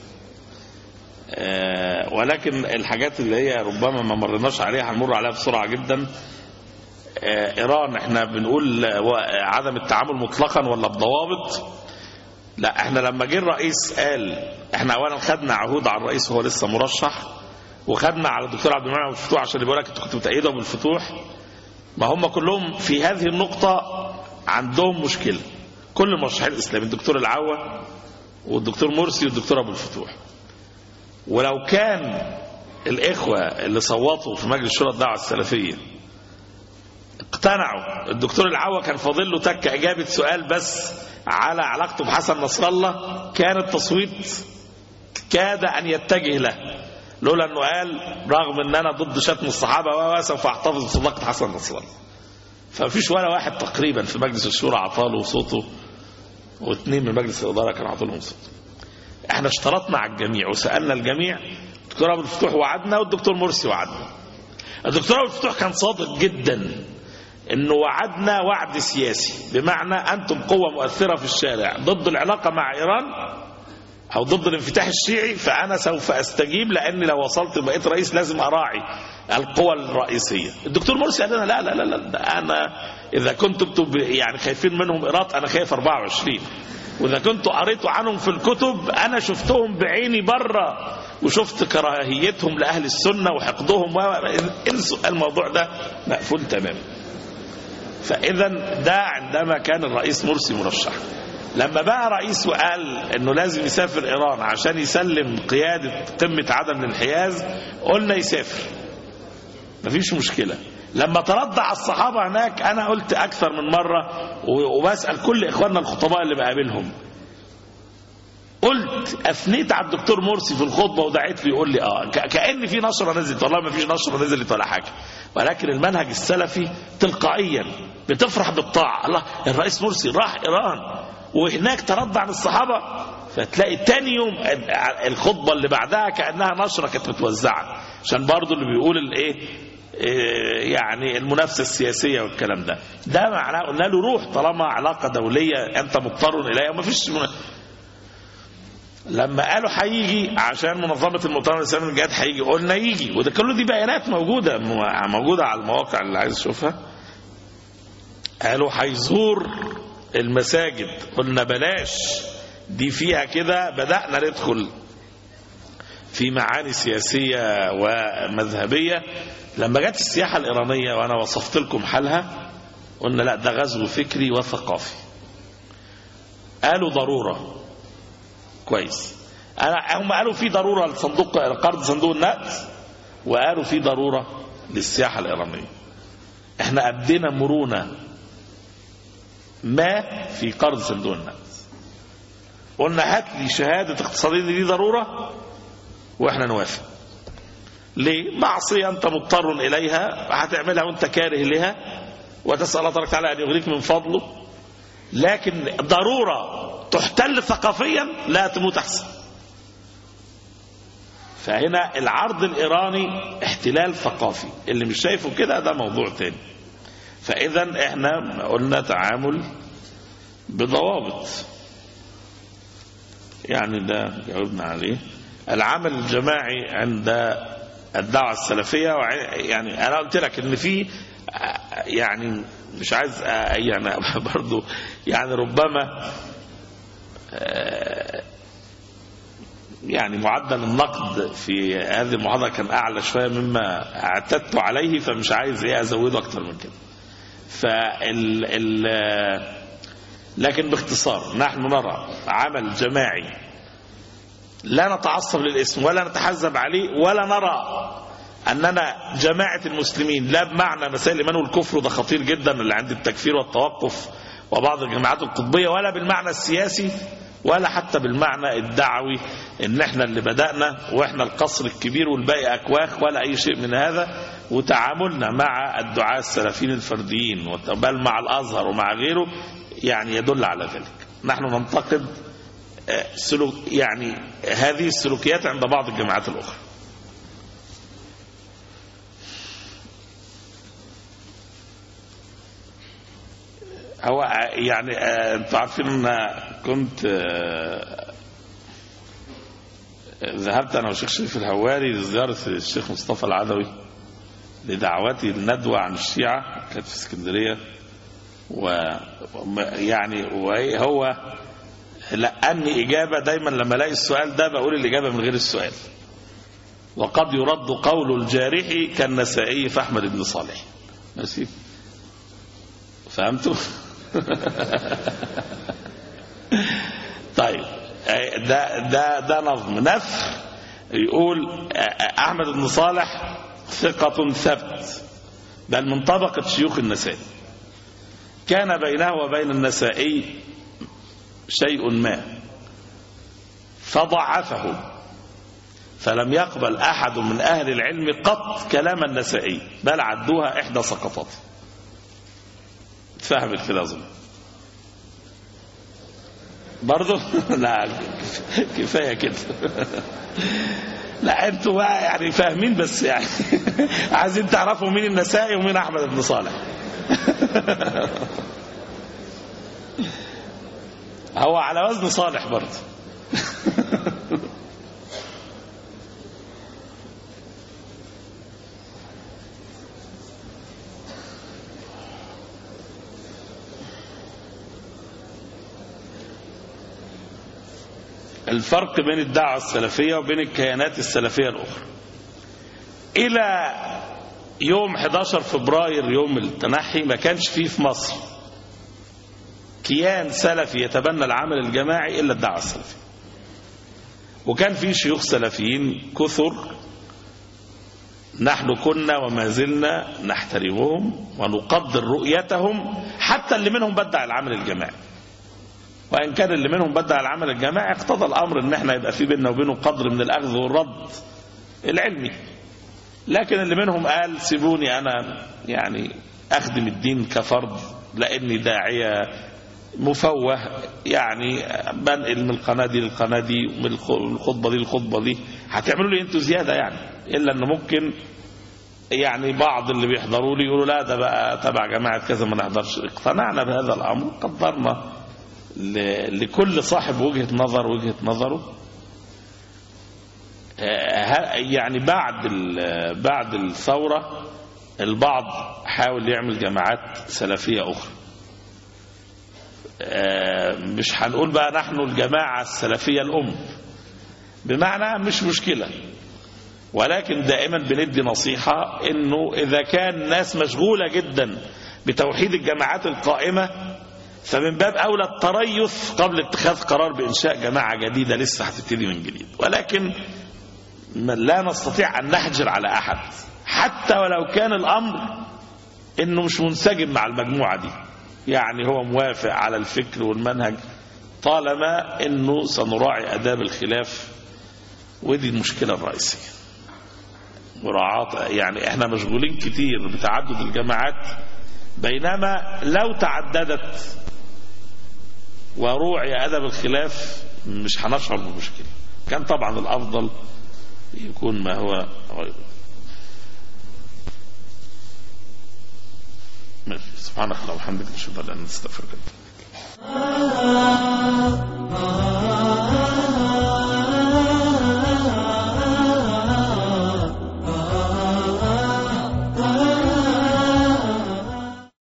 ولكن الحاجات اللي هي ربما ما مرناش عليها هنمر عليها بسرعة جدا. إيران احنا بنقول عدم التعامل مطلقا ولا بضوابط؟ لا، احنا لما جه الرئيس قال احنا اولا خدنا عهود على الرئيس وهو لسه مرشح، وخدنا على الدكتور عبد المنعم بالفتوح عشان يقول لك انت كنت بتأيده بالفتوح. ما هم كلهم في هذه النقطة عندهم مشكلة، كل المرشحين الاسلاميين، الدكتور العوا والدكتور مرسي والدكتور ابو الفتوح. ولو كان الاخوة اللي صوتوا في مجلس شورى الدعوة السلفية اقتنعوا، الدكتور العوا كان فاضل له تك اجابة سؤال بس على علاقته بحسن نصر الله، كان التصويت كاد أن يتجه له، لولا أنه قال رغم أن أنا ضد شتم الصحابة وسوف أحتفظ بصداقة حسن نصر الله. فمفيش ولا واحد تقريبا في مجلس الشورى عطاله صوته، واثنين من مجلس الإدارة كانوا عطولهم صوته. احنا اشترطنا على الجميع وسألنا الجميع، الدكتور أبو الفتوح وعدنا والدكتور مرسي وعدنا. الدكتور أبو الفتوح كان صادق جدا انه وعدنا وعد سياسي، بمعنى انتم قوة مؤثرة في الشارع ضد العلاقة مع ايران او ضد الانفتاح الشيعي، فانا سوف استجيب، لاني لو وصلت بقيت رئيس لازم اراعي القوى الرئيسية. الدكتور مرسي قال لنا لا لا لا لا، انا اذا كنتم يعني خايفين منهم ايران انا خايف 24، واذا كنتوا قريتوا عنهم في الكتب انا شفتهم بعيني بره وشفت كراهيتهم لاهل السنة وحقدهم، انسوا الموضوع ده مقفول تماما. فإذا ده عندما كان الرئيس مرسي مرشح. لما بقى رئيس وقال انه لازم يسافر ايران عشان يسلم قيادة قمة عدم الانحياز، قلنا يسافر مفيش مشكلة. لما ترضع الصحابة هناك انا قلت اكثر من مرة وبسأل كل اخواننا الخطباء اللي بقابلهم، قلت اثنيت على الدكتور مرسي في الخطبة ودعيت له يقول لي كأن في نشرة نزلت، والله ما فيش نشرة نزلت ولا حاجة، ولكن المنهج السلفي تلقائيا بتفرح بالطاعة. الله الرئيس مرسي راح ايران وهناك ترضى عن الصحابة، فتلاقي تاني يوم الخطبة اللي بعدها كأنها نشرة كانت متوزعة، عشان برضو اللي بيقول الايه يعني المنافسة السياسية والكلام ده معناه قلنا له روح طالما علاقة دولية أنت مضطر إليها وما فيش لما قالوا هيجي عشان منظمة المؤتمر الإسلامي للجهاد هيجي، قلنا يجي، وده كله دي بيانات موجودة على المواقع اللي عايز يشوفها. قالوا هيزور المساجد، قلنا بلاش دي فيها كده بدأنا ندخل في معاني سياسية ومذهبية. لما جت السياحة الإيرانية وأنا وصفت لكم حالها قلنا لا ده غزو فكري وثقافي. قالوا ضرورة كويس، هم قالوا في ضرورة لصندوق قرض صندوق النقد، وقالوا في ضرورة للسياحة الإيرانية. احنا أبدينا مرونة ما في قرض صندوق النقد، قلنا هات لي شهادة اقتصادية دي ضرورة واحنا نوافق. ليه؟ معصية انت مضطر اليها هتعملها وانت كاره لها وتسأل الله تبارك وتعالى ان يغنيك من فضله، لكن ضرورة تحتل ثقافيا لا تموت احسن. فهنا العرض الايراني احتلال ثقافي، اللي مش شايفه كده ده موضوع تاني. فاذا احنا قلنا تعامل بضوابط، يعني ده جاوبنا عليه. العمل الجماعي عند الدعوة السلفية، يعني أنا قلت لك إن في يعني مش عايز يعني برضو يعني ربما يعني معدل النقد في هذه المحاضرة كان أعلى شوية مما اعتدت عليه، فمش عايز أزوده أكتر من كده. لكن باختصار نحن نرى عمل جماعي لا نتعصب للاسم ولا نتحزب عليه، ولا نرى أننا جماعة المسلمين لا بمعنى مسائل الإيمان والكفر، وده خطير جدا اللي عند التكفير والتوقف وبعض الجماعات القطبية، ولا بالمعنى السياسي ولا حتى بالمعنى الدعوي إن احنا اللي بدأنا واحنا القصر الكبير والباقي أكواخ، ولا أي شيء من هذا. وتعاملنا مع الدعاة السلفيين الفرديين بل مع الأزهر ومع غيره يعني يدل على ذلك. نحن ننتقد يعني هذه السلوكيات عند بعض الجماعات الأخرى. هو يعني انتوا عارفين ان كنت ذهبت انا والشيخ شريف الهواري لزيارة الشيخ مصطفى العدوي لدعوتي الندوة عن الشيعة، كانت في اسكندرية. ويعني هو لأني إجابة دايما لما الاقي السؤال ده بقول الإجابة من غير السؤال، وقد يرد قول الجارح كالنسائي في أحمد بن صالح. ماشي فهمتوا؟ طيب ده نظم نفر يقول أحمد بن صالح ثقة ثبت بل من طبقة شيوخ النسائي، كان بينه وبين النسائي شيء ما فضعفه، فلم يقبل أحد من أهل العلم قط كلام النسائي بل عدوها إحدى سقطاته. فهمت كده أظن برضو؟ لا كفاية كده. لا انتوا بقى يعني فاهمين بس يعني عايزين تعرفوا مين النسائي ومين أحمد بن صالح. هو على وزن صالح برضه. الفرق بين الدعوة السلفية وبين الكيانات السلفية الأخرى إلى يوم 11 فبراير يوم التنحي ما كانش فيه في مصر كيان سلفي يتبنى العمل الجماعي إلا الدعوة السلفية، وكان فيه شيوخ سلفيين كثر نحن كنا وما زلنا نحترمهم ونقدر رؤيتهم، حتى اللي منهم بدع العمل الجماعي. وإن كان اللي منهم بدع العمل الجماعي اقتضى الأمر إن احنا يبقى في بيننا وبينه قدر من الأخذ والرد العلمي، لكن اللي منهم قال سيبوني أنا يعني أخدم الدين كفرد لأني داعية مفوه، يعني بنقل من القناة دي للقناة دي ومن الخطبة دي للخطبة دي، هتعملوا لي انتوا زيادة يعني، إلا أن ممكن يعني بعض اللي بيحضروا لي يقولوا لا ده بقى تبع جماعة كذا ما نحضرش. اقتنعنا بهذا الأمر، قدرنا لكل صاحب وجهة نظره. يعني بعد الثورة البعض حاول يعمل جماعات سلفية أخرى، مش هنقول بقى نحن الجماعة السلفية الأم، بمعنى مش مشكلة، ولكن دائما بندي نصيحة إنه إذا كان الناس مشغولة جدا بتوحيد الجماعات القائمة فمن باب أولى التريث قبل اتخاذ قرار بإنشاء جماعة جديدة لسه هتبتدي من جديد. ولكن لا نستطيع أن نحجر على أحد حتى ولو كان الأمر إنه مش منسجم مع المجموعة دي، يعني هو موافق على الفكر والمنهج طالما إنه سنراعي آداب الخلاف. ودي المشكلة الرئيسية، مراعاة. يعني احنا مشغولين كتير بتعدد الجماعات، بينما لو تعددت وروعي أدب الخلاف مش هنشعر بمشكلة. كان طبعا الأفضل يكون ما هو غيره. سبحانك اللهم وبحمدك، نشهد أن لا إله إلا أنت، نستغفرك.